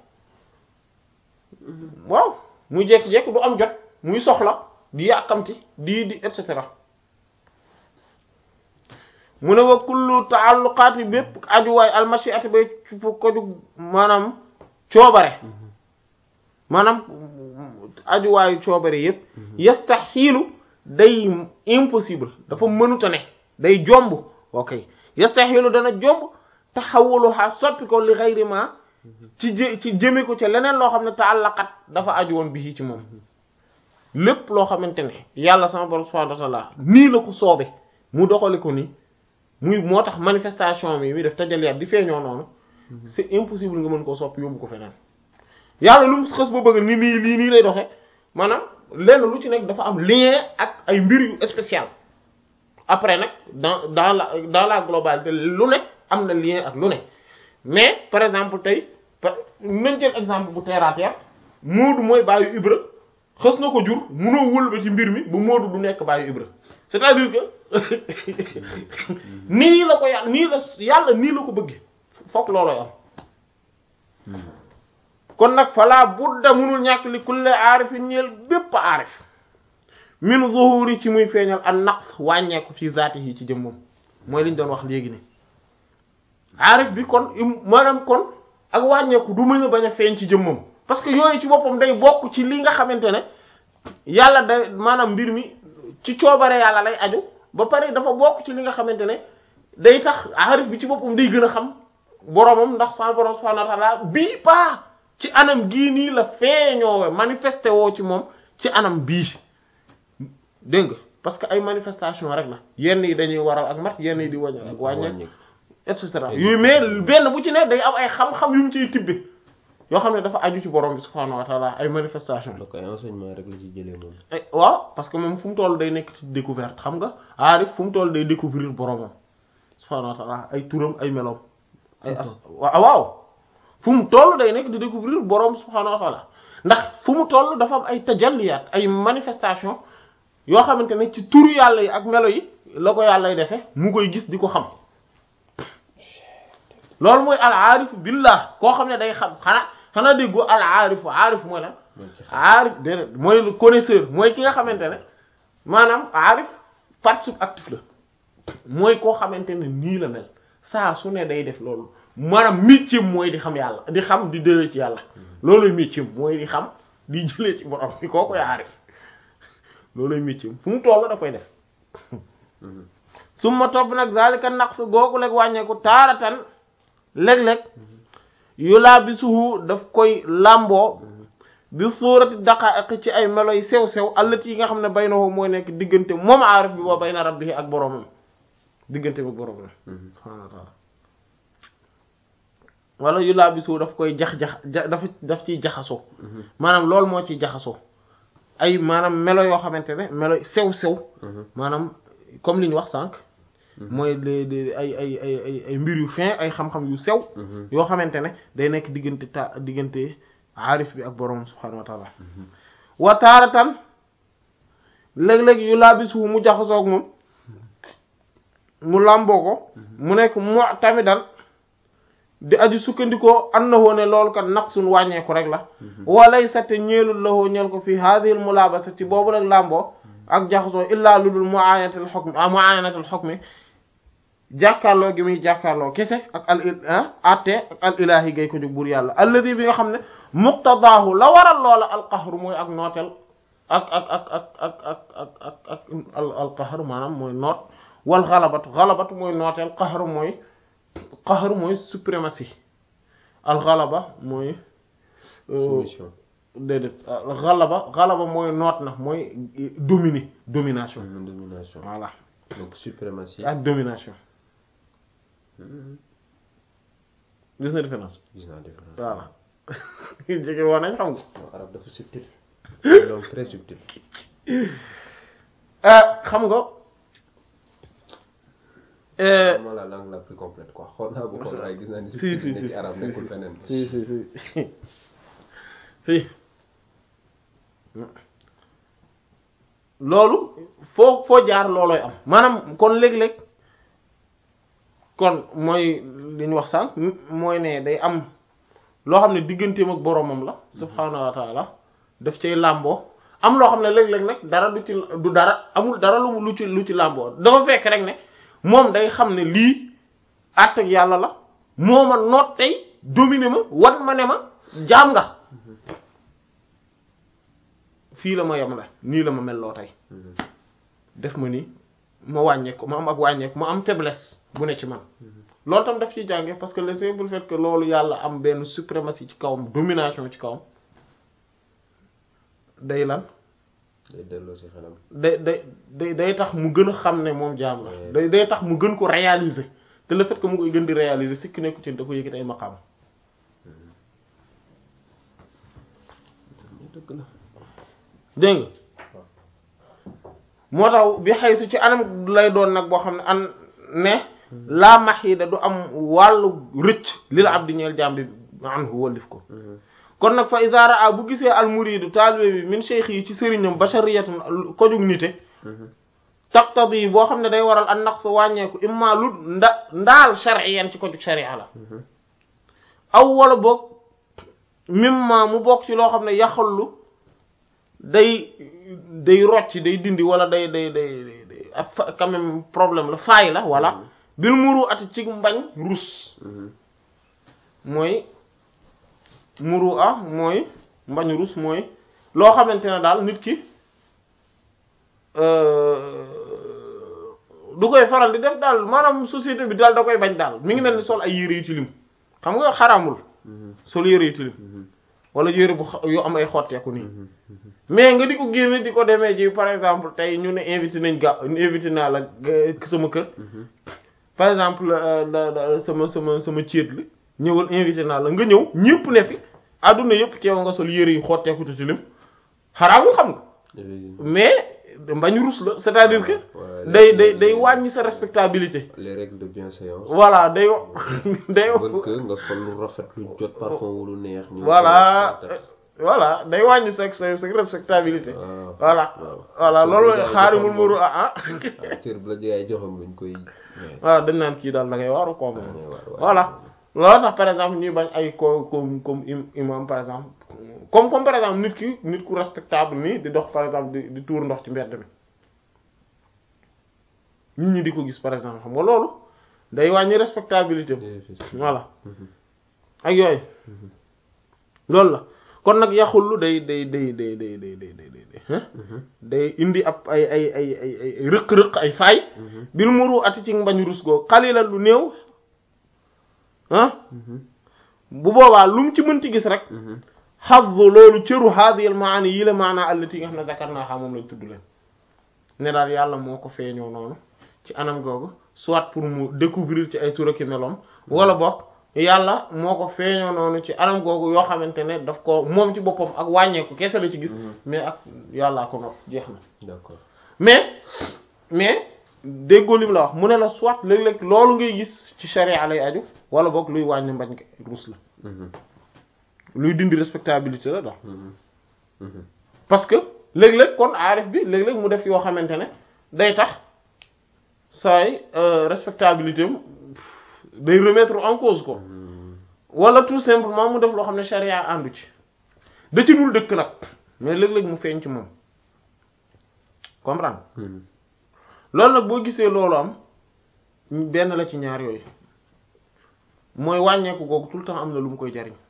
waaw muy jekki-jekki du am jot muy soxla di yàkkamti di di et cetera mu ne wa kullu taalluqaati bépp ajuwaay almashiati bay ko jug maanaam coobare maanaam ajuwaayu coobare yépp yastaxiilu day impossible dafa mënuta ne day jomb ok yastaxiilu dana jomb taxawuluha soppi ko li xayri ma ci jë ci jëme ko ca leneen loo xam ne taallaqat dafa aju woon bi ci moom lépp loo xamante ne yàlla sama borom subhanahu wa ta'ala nii la ko soobe mu doxale ko nii muy moo tax manifestation bi mi def tajalliyaat di feeñoo noonu c'est impossible nga mën koo soppi yóbbu ko feneen yàlla lu mu xës ba bëgg ni nii lii nii lay doxe maanaam lenn lu ci nekk dafa am lien ak ay mbir yu spécial après nag dans dans la dans la globalité lu nekk am na lien ak lu ne mais par exemple tey nañ jël exemple bu terre à terre Moodu mooy baayu Ibra xës na ko jur munoo wël ba ci mbir mi ba Moodu du nekk baayu Ibra c'est-à-dire que nii la ko yàlla nii la yàlla nii la ko bëgg fokk loolooy am kon nag fala budda munul ñàkk li kulle aarifin ñeel bépp aarif min zuhuri ci muy feeñal an naqs wàññeeku fi zaati yi ci jëmmam mooy liñ doon wax léegi ne aarif bi kon maanaam kon ak wàññeeku du mën a bañ a feeñ ci jëmmam parce que yooyu ci boppam day bokk ci li nga xamante ne yàlla da maanaam mbir mi ci coobare yàlla lay aju ba pare dafa bokk ci li nga xamante ne day tax aarif bi ci boppam day gën a xam boromam ndax sa borom subhanahu wa ta'ala bii paa ci anam gii nii la feeñoo manifesté woo ci moom ci anam bii dégg nga parce que ay manifestation rek la yenn yi dañuy waral ak mat yenn yi di wañal ak wàññeek et cetera yooyu mais benn bu ci ne day am ay xam-xam yu mu ciy tibbe yoo xam ne dafa aju ci borom bi subhanahu wa ta'ala ay manifestation donc ay enseignement rek la ci jëlee moom. waaw parce que moom fu mu toll day nekk ci découverte xam nga aarif fu mu toll day découvrir boromam subhanahu wa ta'ala ay turam ay meloom ay as waaw fu mu toll day nekk di découvrir borom subhanahu wa ta'ala ndax fu mu toll dafa am ay tajalliyaat ay manifestation yoo xamante ne ci turu yàlla yi ak melo yi la ko yàllay defee mu koy gis di ko xam loolu mooy al aarif billah koo xam ne day xam xanaa xanaa déggoo al aarif aarif mooy lan aarif déedéet mooy le connaisseur mooy ki nga xamante ne maanaam aarif participe actif la mooy koo xamante ne nii la mel saa su ne day def loolu maanaam métier mooy di xam yàlla di xam di jëlee ci yàlla looluy métier mooy di xam di jëlee ci borom bi koo koy aarif looluy métier fu mu toll da koy def su ma topp nag zalika naqs googu leg wàññeeku taaratan léeg-léeg yu laa bi suhu daf koy làmboo bi suurati daqaa'iq ci ay melo yu sew-sew allati yi nga xam ne baynahu mooy nekk diggante moom aarif bi wa bayna rabbihi ak boromam diggante ak boromam subhaanahu wa ta'aala wala yu laa bi suhu daf koy jax-jax dafa daf ciy jaxasoo maanaam loolu moo ciy jaxasoo ay maanaam melo yoo xamante ne melo sew-sew maanaam comme li ñu wax sànq mooy les ay ay ay ay ay mbir yu fin ay xam-xam yu sew yoo xamante ne day nekk diggante ta diggante aarif bi ak borom subhanahu wa ta'ala wa taaratan léeg-léeg yu laabisu mu jaxasoog moom mu làmboo ko mu nekk mu'tamidan di aju sukkandikoo annahu ne loolu kat naqsun wàññeeku rek la walaysa te ñeelul lahu ñeel ko fii hadhihi al mulabasa ci boobu rek làmboo ak jaxasoo illaa ludul mu'ayanatul hukm mu'ayanatul hukmi jàkkaarloo gi muy jàkkaarloo kese ak al atte ak al ilahi gay ko jóg buur yàlla alladi bi nga xam ne muqtadaahu la waral loola al qahru mooy ak nooteel ak ak ak ak ak ak ak ak ak al qahr maanaam mooy noot wal xalabatu xalabatu mooy nooteel qahr mooy qahr mooy suprématie al xalaba mooy soumission déedéet xalaba xalaba mooy noot na mooy dominer domination domination voilà donc suprématie ak domination gis na différence gis naa différence voilà jege woon nañ xam nga arab dafa subtil donc très subtil xam nga moi la langue la plus complète quoi xool naa bu xool waaye gis naa ni si subtil si nekk si arab nekkul feneen si si si si loolu foo foo jaar loolooy am maanaam kon léeg-léeg kon mooy li ñu wax sànq mooy ne day am loo xam ne digganteem ak boromam la subhaanahu wa taala daf cay làmboo am loo xam ne léeg-léeg nag dara du ci du dara amul dara lu lu ci lu ci làmboo dafa fekk rek ne moom day xam ne lii àtt ak yàlla la moo ma noot tey dominer ma wan ma ne ma jaam nga fii la ma yem la nii la ma melloo tey def ma nii ma wàññeeku ma am ak wàññeeku ma am faiblesse bu ne ci man loolu tam daf ciy jànge parce que le simple fait que loolu yàlla am benn suprématie ci kawam domination ci kawam day lan day delloo si xelam day day day day tax mu gën a xam ne moom jaam la day day tax mu gën ko réaliser te le fait que mu koy gën di réaliser sikki nekku ci da ko yëkkati ay maqaam dëgg la dégg nga moo tax bi xaysu ci anam lay doon nag boo xam ne an ne laa maxiida du am wàllu rëcc li la ab di ñeel jaam bi anhu wallif ko kon nag fa iza raa bu gisee al muridu taalibe bi min cheikh yi ci sëriñam bashariyatun ko jug nite taqtadi boo xam ne day waral an naqsu wàññeeku imma lu nda ndaal shar'iyan ci ko jug sharia la aw wala boog mimma mu bokk ci loo xam ne yaxallu day day rocc day dindi wala day day day day ak quand même problème la faay la wala bil muru ati ci mbañ rus mooy muru a mooy mbañ rus mooy loo xamante ne daal nit ki du koy faral di def daal maanaam société bi daal da koy bañ daal mi ngi mel ni sol ay yére yu tilim xam nga xaraamul sol yére yu tilim wala yére bu yu am ay xotteeku nii mais nga di ko génne di ko demee ji par exemple tey ñu ne invité nañ ga invité naa la sama kër par exemple la sama sama sama céet li ñëwal invité naa la nga ñëw ñëpp ne fi adduna yëpp teew nga sol yére yu xotteeku te tilim xaraamul xam nga mais mbañ rus la c'est-à-dire que day day day wàññi sa respectabilité les règles de bienséance voilà day day bon que nga sol lu rafet lu jot parfum lu neex voilà voilà day wàññi sa sa sa respectabilité voilà voilà loolu xaarimul muru ah ah cër bu la jaay joxam luñ koy voilà dañ naan kii daal da ngay waaru ko moom voilà loolu tax par exemple ñuy bañ ay ko comme comme imam par exemple comme comme par exemple nit ki nit ku respectable nii di dox par exemple di di tuur ndox ci mbedd mi nit ñi di ko gis par exemple xam nga loolu day wàññi respectabilité voilà ak yooyu loolu la kon nag yaxullu day day day day day day day day day indi ab ay ay ay ay ay rëq-rëq ay faay bil muru ati ci mbañ rus goo xalilal lu néew ah bu boobaa lu mu ci mënti gis rek xazzu loolu cëru haadihi al maani yi la maanaa allati nga xam ne zakar naa xam moom lañ tudd leen ne daal yàlla moo ko feeñoo noonu ci anam googu soit pour mu découvrir ci ay tura ki meloom wala bokk yàlla moo ko feeñoo noonu ci anam googu yoo xamante ne daf ko moom ci boppam ak wàññeeku kese la ci gis mais ak yàllaa ko nopp jeex na d'accord mais mais déggoo lim la wax mu ne la soit léeg-léeg loolu ngay gis ci charia lay aju wala boog luy wàññi mbañ rus la luy dindi respectabilité la daal parce que léeg-léeg kon aarif bi léeg-léeg mu def yoo xamante ne day tax saay respectabilité am day remettre en cause ko wala tout simplement mu def loo xam ne charia àndu ci da ci dul dëkk nag mais léeg-léeg mu feeñ ci moom comprendre loolu nag boo gisee loolu am benn la ci ñaar yooyu mooy wàññeeku googu tout le temps am na lu mu koy jariñ.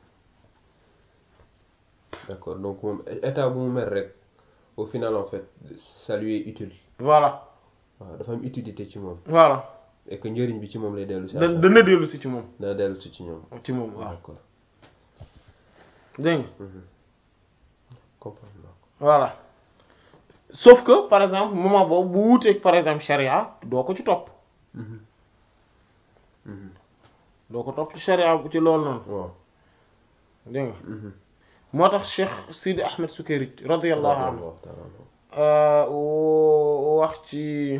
D'accord, donc moom état bu mu mel rek au final en fait ça lui est utile. voilà. waaw dafa am utilité ci moom. voilà. et que njëriñ bi ci moom lay dellu si. da dana dellu si ci moom. dana dellu si ci ñoom. ci moom waaw d'accord. dégg nga. comprendre naa ko. voilà sauf que par exemple moment boobu bu wuuteeg par exemple charia doo ko ci topp. doo ko topp ci charia bu ci loolu noonu. waaw dégg nga. moo tax Cheikh Sidi Ahmed Sukayrij radiyallahu anhu wax ci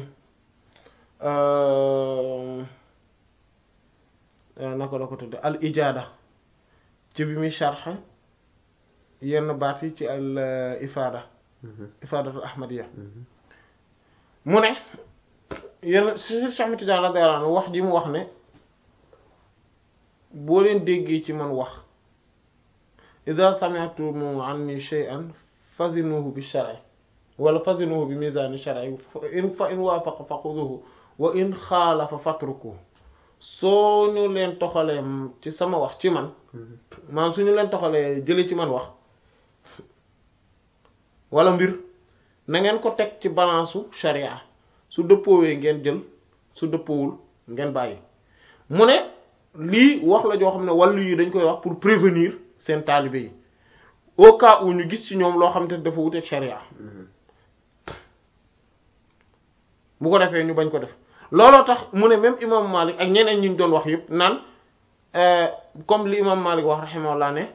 naka la ko tudde al ijaada ci bi muy sharh yenn baat yi ci al ifaada ifaadatul ahmadiyya mu ne yenn Cheikh Ahmed Tidiane radiyallahu anhu wax ji mu wax ne boo leen déggee ci man wax ida sami'tum anni shay'an fazinuhu bi shar'i wala fazinuhu bi mizani shar'i in fa in waafaqa faxuduhu wa in xaalafa fatrukuhu soo ñu leen toxalee ci sama wax ci man maanaam suñu leen toxalee jële ci man wax wala mbir na ngeen ko teg ci balance u sharia su dëppoowee ngeen jël su dëppoowul ngeen bàyyi mu ne lii wax la joo xam ne wàllu yi dañ koy wax pour prévenir seen taalibe yi au cas où ñu gis ci ñoom loo xam te dafa wuteeg sharia bu ko defee ñu bañ ko def looloo tax mu ne même imam Malik ak ñeneen ñi ñu doon wax yëpp naan comme li imam Malik wax rahimahullah ne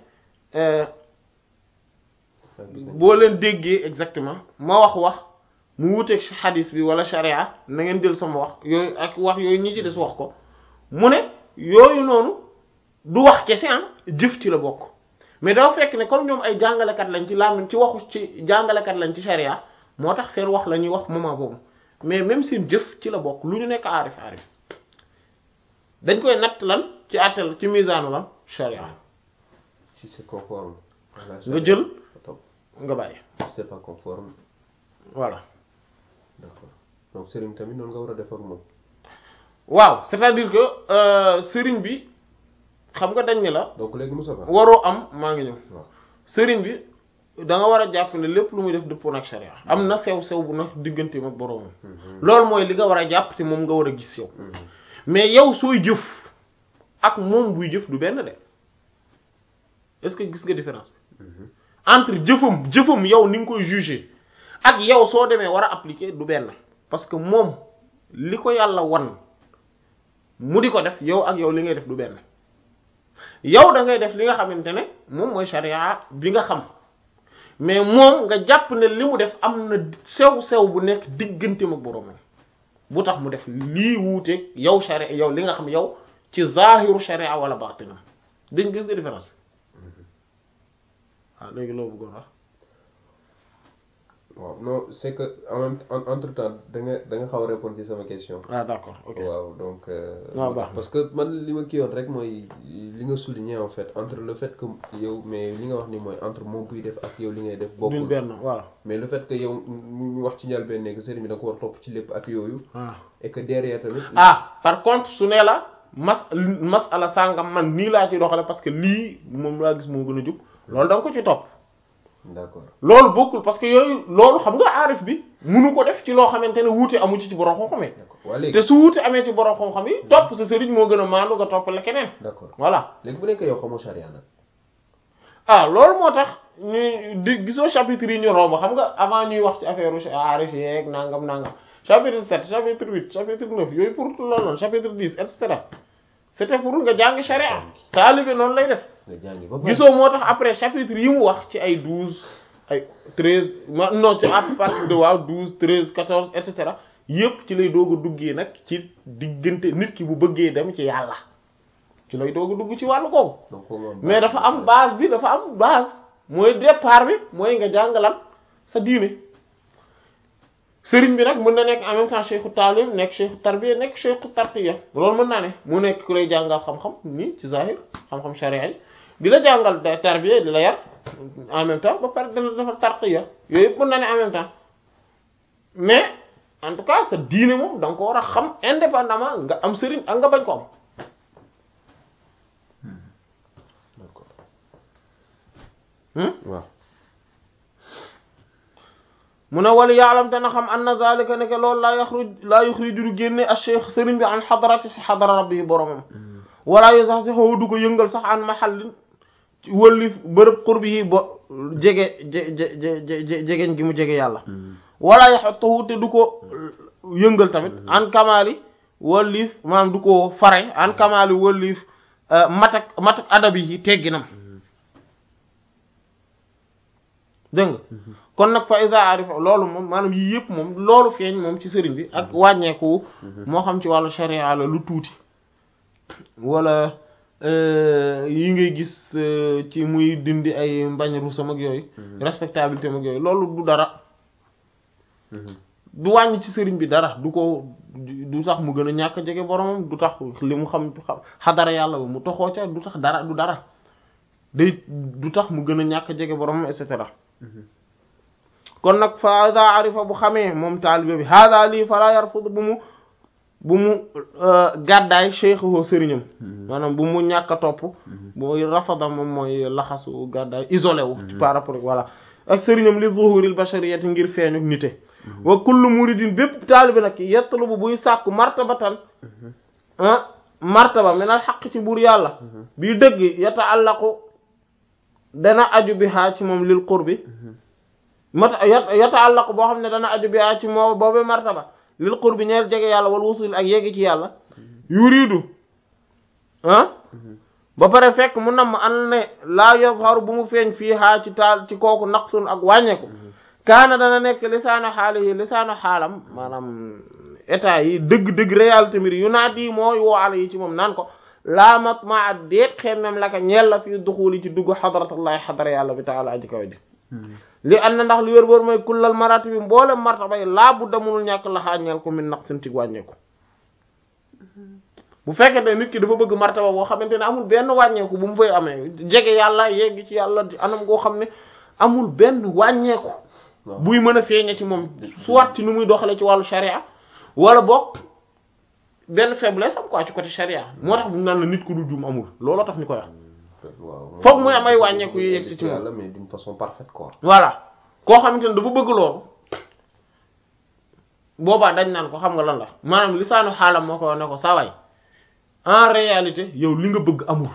boo leen déggee exactement ma wax wax mu wuteeg xadis bi wala sharia na ngeen jël sama wax yooyu ak wax yooyu ñi ci des wax ko mu ne yooyu noonu du wax kese ah jëf ci la bokk mais dafa fekk ne comme ñoom ay jàngalekat lañ ci làmmiñ ci waxu ci jàngalekat lañ ci sharia moo tax seen wax la ñuy wax moment boobu mais même seen jëf ci la bokk lu ñu nekk aarif aarif dañ koy natt lan ci àttal ci misaanu lan sharia si c'est conforme nga jël nga bàyyi si c'est pas conforme voilà d'accord donc sëriñ tamit noonu nga war a def ak moom waaw c'est-à-dire que sëriñ bi xam nga dañ ne la donc léegi Moussa Ba waroo am maa ngi ñëw waaw sëriñ bi da nga war a jàpp ne lépp lu muy def dëppoo nag sharia am na sew sew bu nag digganteem ak boroomam loolu mooy li nga war a jàpp te moom nga war a gis yow mais yow sooy jëf ak moom buy jëf du benn de est-ce que gis nga différence bi entre jëfam jëfam yow ni nga koy juger ak yow soo demee war a appliquer du benn parce que moom li ko yàlla wan mu di ko def yow ak yow li ngay def du benn yow da ngay def li nga xamante ne moom mooy sharia bi nga xam mais moom nga jàpp ne li mu def am na sew sew bu nekk digganteem ak boroomam bu tax mu def lii wuuteeg yow sharia yow li nga xam yow ci zahiru sharia wala baatinam dañ gis nga différence bi waaw léegi loo bëggoon wax. waaw non c'est que en même entre temps da nga da nga xaw a répondre ci sama question. ah d'accord ok waaw donc. waaw baax parce que man li ma kii woon rek mooy li nga souligner en fait entre le fait que yow mais li nga wax ni mooy entre moom buy def ak yow li ngay def. bokkul duñ benn voilà. mais le fait que yow ñu wax ci njëlbéen ne que sëriñ bi da ko war topp ci lépp ak yooyu. ah et que derrière tamit. ah par contre su ne la mas masala sàngam man nii laa ci doxale parce que lii moom laa gis moo gën a jub loolu da nga ko ci topp. d'accord loolu bokkul parce que yooyu loolu xam nga aarif bi munu ko def ci loo xamante ne wuute amu ci ci borom xam-xam yi. d'accord waa léegi te su wuute amee ci borom xam-xam yi topp sa sëriñ moo gën a maandu nga topp la keneen. d'accord voilà léegi bu nekkee yow xamoo charia nag. ah loolu moo tax ñuy di gisoo chapitre yi ñu romb xam nga avant ñuy wax ci affaire aarif yeeg nangam nangam chapitre sept chapitre huit chapitre neuf yooyu pour loolu noonu chapitre dix et cetera c'était pour nga jàng charia taalibe noonu lay def. nga jàngi ba pare gisoo moo tax après chapitre yi mu wax ci ay douze ay treize ma non ci à partir de waaw douze treize quatorze et cetera yépp ci lay doog a duggee nag ci diggante nit ki bu bëggee dem ci yàlla ci lay doog a dugg ci wàllu googu mais dafa am base bi dafa am base mooy départ bi mooy nga jàng lan sa diine sëriñ bi nag mën na nekk en même temps cheikhu taalim nekk cheikhu tarbiya nekk cheikhu tarqiya loolu mën naa ne mu nekk ku lay jàngal xam-xam nii ci zahir xam-xam sharia yi di la jàngal tarbiya di la yar en même temps ba pare dina defal tarqiya yooyu yëpp mën naa ne en même temps mais en tout cas sa diine moom da nga ko war a xam indépendamment nga am sëriñ ak nga bañ ko am. d'accord. Hmm? waaw. mu ne wala yaalam te na xam anna zalika nekk loolu laa yaxruj laa yuxriju du génne a cheikh sëriñ bi an xadarati si xadara rabbi boromam wala yu sax si xaw du ko yëngal sax an mahallin wëlli bërëb qurbi yi ba jege je jegeñ gi mu jege yàlla wala yaxtuhu te du ko yëngal tamit an kamali wëlliif maanaam du ko fare an kamali wëlliif matak matak adabi yi tegginam dégg nga kon nag fa iza arifa loolu moom maanaam yii yëpp moom loolu feeñ moom ci sëriñ bi ak wàññeeku moo xam ci wàllu sharia la lu tuuti wala yi ngay gis ci muy dindi ay mbañ rusam ak yooyu respectabilité ak yooyu loolu du dara du wàññi ci sëriñ bi dara du ko du tax mu gën a ñàkk jege boromam du tax li mu xam xadara yàlla ba mu toxoo ca du tax dara du dara day du tax mu gën a ñàkk jege boromam et cetera kon nag fa hada arifa bu xamee moom taalibe bi hada lii fala yarfud bu mu bu mu gàddaay cheikhu sëriñam maanaam bu mu ñàkk a topp bu rafada moom mooy laxasu gàddaay isolé wu par rapport voilà ak sëriñam li zuhuril bashariyati ngir feeñu nite wa kullu muridin bépp taalibe nag yatlubu buy sàkku martabatan ah martaba minal xaq ci buur yàlla bii dëgg yataallaqu dana aju bi haa ci moom lil qurbi mata yataallaqu boo xam ne dana aju bi haa ci moom boobee martaba lil qurbi ñeel jege yàlla wal wusul ak yeggi ci yàlla yuridu ah ba pare fekk mu nam an ne laa yazharu bu mu feeñ fii haa ci taal ci kooku naqsun ak wàññeeku kaana dana nekk lisaanu xaali yi lisaanu xaalam maanaam état yi dëgg-dëgg réalité mbir yu naat yi mooy woale yi ci moom naan ko laa mat maa déet xemmem la ka ñeel la fii duxuli ci dugg xadaratullahi xadara yàlla bi taala aji kaw ji li an na ndax li wér wér mooy kullal marati bi mboolem martaba yi laa bu damunul ñàkk la xaañeel ko min naqsin ci wàññeeku bu fekkee ne nit ki dafa bëgg martaba boo xamante ne amul benn wàññeeku bu mu fay amee jege yàlla yegg ci yàlla anam goo xam ne amul benn wàññeeku buy mën a feeñe ci moom soit ci nu muy doxale ci wàllu sharia wala boog benn faiblesse am quoi ci côté sharia moo tax bu ñu naan la nit ku du juum amul looloo tax ñu koy wax foog muy am ay wàññeeku yu yegg si ci moom mais d'une façon parfaite quoi. voilà koo xamante ne dafa bëgg loolu boobaa dañ naan ko xam nga lan la maanaam lisaanu xaalam moo ko ne ko saa waay en réalité yow li nga bëgg amul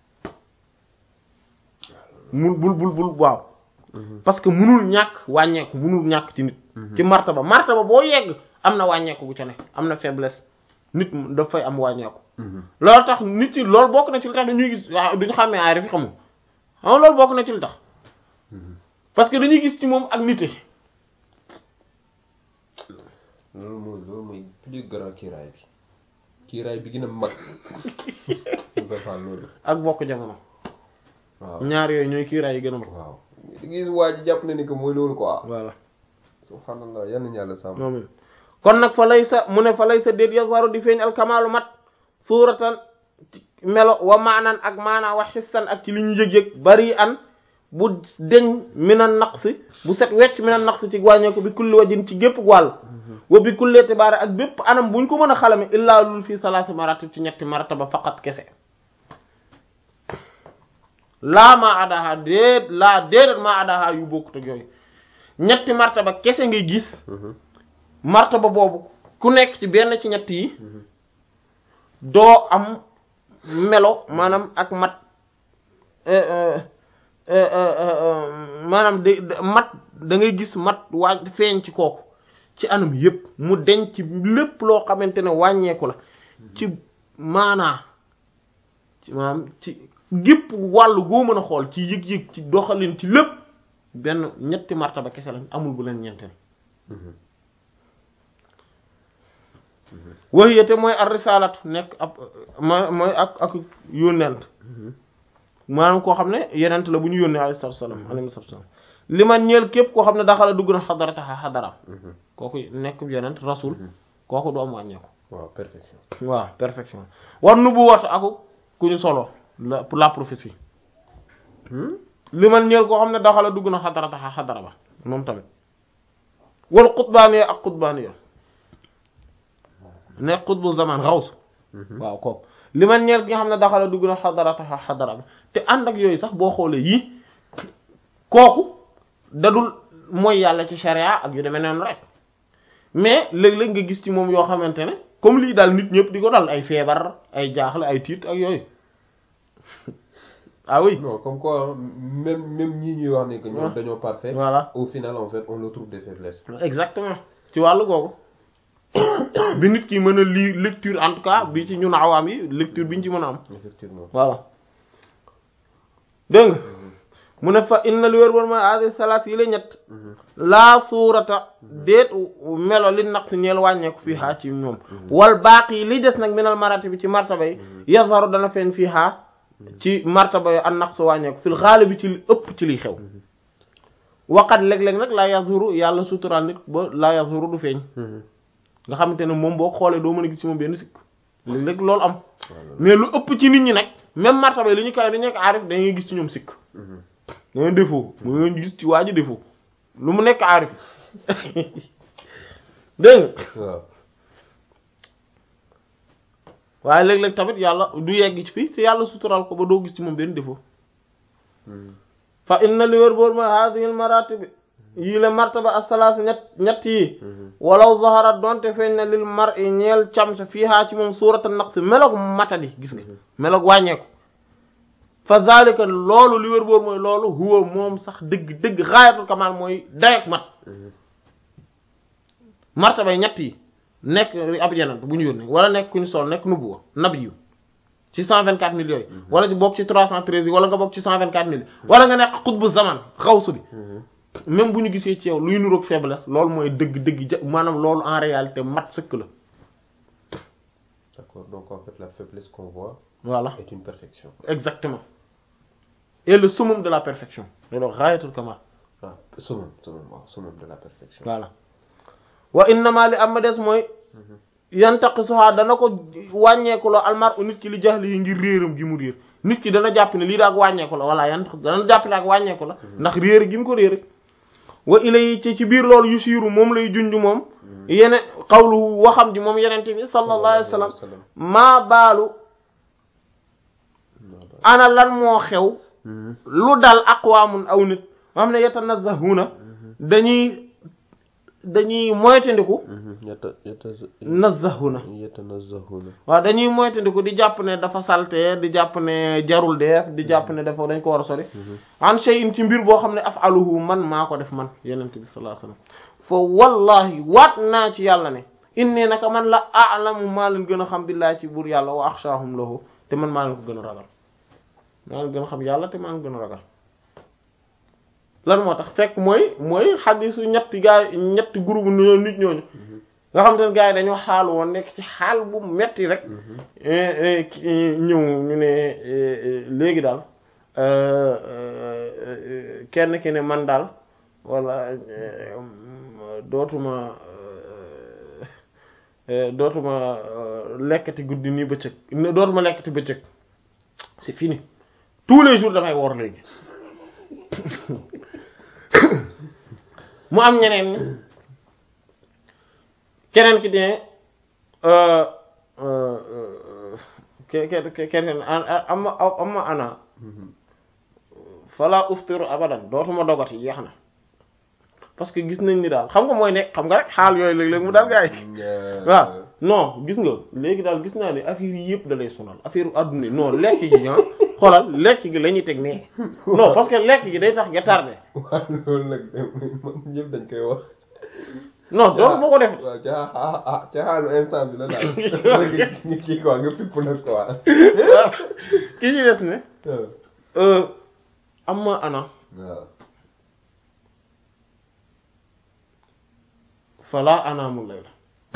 mun bul bul bul waaw parce que munul ñàkk wàññeeku munul ñàkk ci nit ci martaba martaba boo yegg am na wàññeeku bu ca ne am na faiblesse nit dafay am wàññeeku loolu tax nit ci loolu bokk na ci li tax dañuy gis waaw duñu xàmmee aari fi xamul xam loolu bokk na ci li tax parce que dañuy gis ci moom ak nite loolu mooy loolu mooy plus grand kiiraay bi kiiraay bi gën a mag loolu ak bokk jamono waaw ñaar yooyu ñooy kiiraay yi gën a mag waaw gis waa ji jàpp na ni que mooy loolu quoi voilà subhanallah yal nañu yàlla sàmm moom kon nag fa lay sa mu ne fa lay sa déet yazharu di feeñ alkamaalu mat suuratan melo wa maanan ak maanaa wa xissan ak ci li ñu yëg-yëg bari an bu deñ minan naqsi bu set wecc minan naqsi ci wàññeeku bi kulli wajin ci gépp wàll wa bi kulli itibaari ak bépp anam buñ ko mën a xalame illaa lul fii salaasi maratib ci ñetti martaba faqat kese laa maa adaha déet laa déedéet maa adaha yu bokkut ak yooyu ñetti martaba kese ngay gis martaba boobu ku nekk ci benn ci ñett yi doo am melo maanaam ak mat maanaam de mat da ngay gis mat waa feeñ ci kooku ci anam yépp mu deñ ci lépp loo xamante ne wàññeeku la ci maanaa ci maanaam ci gépp wàllu goo mën a xool ci yëg-yëg ci doxalin ci lépp benn ñetti martaba kese lañ amul bu leen ñeenteel waxiyate mooy ar risalatu nekk ab ma mooy ak ak yónnent maanaam koo xam ne yenent la bu ñu yónnee alayhi salaatu salaam alayhi salaatu salaam li man ñeel képp koo xam ne daxala dugg na xadarata xadaram kooku nekk yonent rasul kooku du am wàññeeku waaw perfection waaw perfection war nu bu watu aku ku ñu solo la pour la prophétie li man ñeel koo xam ne daxala dugg na xadarata xadara ba moom tamit wal xutbaaniya ak xutbaaniya nekk xutbu zaman xaws waaw kooku li man ñeel ki nga xam ne daxala dugg na xadarata xadara ba te ànd ak yooyu sax boo xoolee yii kooku dadul mooy yàlla ci sharia ak yu demee noonu rek mais léeg-léeg nga gis ci moom yoo xamante ne comme lii daal nit ñëpp di ko dal ay feebar ay jaaxle ay tiit ak yooyu ah oui non comme quoi même même ñii ñuy wax ni que ñoom dañoo parfait voilà au final en fait on le trouve des faiblesses exactement ci wàllu googu bi nit ki mën a lire lecture en tout cas bi ci ñun awaam yi lecture bi ñu ci mën a am effectivement voilà dégg nga mu ne fa inna li wér wër mooy adi salaat yi la ñett laa suurata déet melo li naq si ñeel wàññeeku fii xaa ci ñoom wal baaq yi li des nag minal marati bi ci martaba yi yazharu dana feeñ fii xaa ci martaba yi an naqsu wàññeeku fil xaali bi ci li ëpp ci liy xew waqat léeg-léeg nag laa yazhuru yàlla suturaal nit ba laa yazhuru du feeñ nga xamante ne moom boo xoolee doo mën a gis ci moom benn sikk léeg-léeg loolu am mais lu ëpp ci nit ñi nag même martaba yi li ñu kaw li nekk aarif dañuy gis ci ñoom sikk dañoo défaut mu nga gis ci waa ji défaut lu mu nekk aarif dégg nga waaw waaye léeg-léeg tamit yàlla du yegg ci fii te yàlla suturaal ko ba doo gis ci moom benn défaut fa inna li wér boor mooy hadhihi al maratib yii la martaba as-salaas ñett ñett yi walaw zaharat donte feeñ na lil mar'i ñeel cam sa fii haa ci moom suurata naqs meloog matadi gis nga meloog wàññeeku fa zalika loolu li wér boor mooy loolu huwa moom sax dëgg dëgg xaayatul kamal mooy dayak mat martabay ñett yi nekk ab yenant bu ñu yónnee wala nekk ku ñu sol nekk nubuwa nabi yu ci cent vingt-quatre mille yooyu wala ci bokk ci trois cent treize yi wala nga bokk ci cent vingt-quatre mille wala nga nekk xutbu zaman xawsu bi même bu ñu gisee ci yow luy nuroog faiblesse loolu mooy dëgg dëgg ja maanaam loolu en réalité mat sëkk la d'accord donc en fait la faiblesse qu'on voit voilà est une perfection exactement et le summum de la perfection loolu ghayatul kamal ah summum summum waaw summum de la perfection voilà wa innama li am des mooy yantaqisuha dana ko wàññeeku la almar u nit ki li jaxli yi ngir réeram gi mu réer nit ki dana jàpp ne lii daak wàññeeku la wala yan dana jàpp ne ak wàññeeku la ndax réer gi mu ko réer wa ilay ci ci biir loolu yu siiru moom lay junj moom yene xawlu waxam ji moom yenente bi sallallahu alayhi wa sallam maa baalu ana lan moo xew lu dal aqwaamun aw nit moo xam ne yatanazzahuna dañuy dañuy moytandiku yata yata nazzahuna yatanazzahuna waaw dañuy moytandiku di jàpp ne dafa salte di jàpp ne jarul def di jàpp ne dafa dañ ko war a sori an shay'in ci mbir boo xam ne af'aluhu man maa ko def man yenente bi sallallahu alayhi wasallam fa wallahi waat naa ci yàlla ne inni naka man la a'lamu maa leen gën a xam billahi ci buur yàlla wa akhshahum lahu te man maa leen ko gën a ragal maa leen gën a xam yàlla te maa leen gën a ragal lan moo tax fekk mooy mooy xadisu ñetti gaa yi ñetti groupe ñoo nit ñooñu nga xam te ne gars yi dañoo xaalu woon nekk ci xaal bu metti rek ñëw ñu ne léegi daal kenn ki ne man daal wala dootuma dootuma lekkati guddi nii bëccëg dootuma lekkati bëccëg c'est fini tous les jours damay woor léegi mu am ñeneen ñi keneen ki ne keneen ama ama ana fala uftiru abadan dootuma dogati yeex na parce que gis nañ ni daal xam nga mooy nekk xam nga rek xaal yooyu léeg-léeg mu daal gars yi waaw non gis nga léegi daal gis naa ne affaire yi yëpp da lay sonal affaire adduna non lekk gi ah xoolal lekk gi la ñuy teg nee non parce que lekk gi day tax nga tardé. waaw loolu nag ñëpp dañ koy wax. non donc boo ko def. waaw ca ah ah ca xaalu instant bi la daal. nga kii quoi nga fipp nag quoi. ki ci des ne. am ma ana. waaw. fala anaamul layla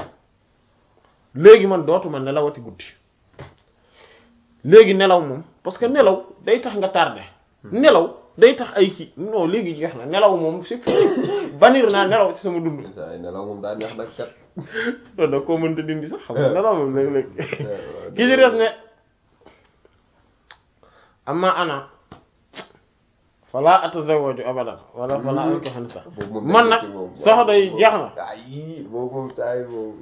léegi man dootuma nelawati guddi léegi nelaw moom parce que nelaw day tax nga tardé nelaw day tax ay kii non léegi jeex na nelaw moom c'est fini banir naa nelaw ci sama dund. saa yi nelaw moom daa neex nag kat. loolu da koo mënta dindi sax xam nga nelaw moom léeg-léeg ki ci des ne amma ana fala atazawwaju abadan wala fala ankihu sax man nag soxna yi jeex na. ay boobu moom saa yi moom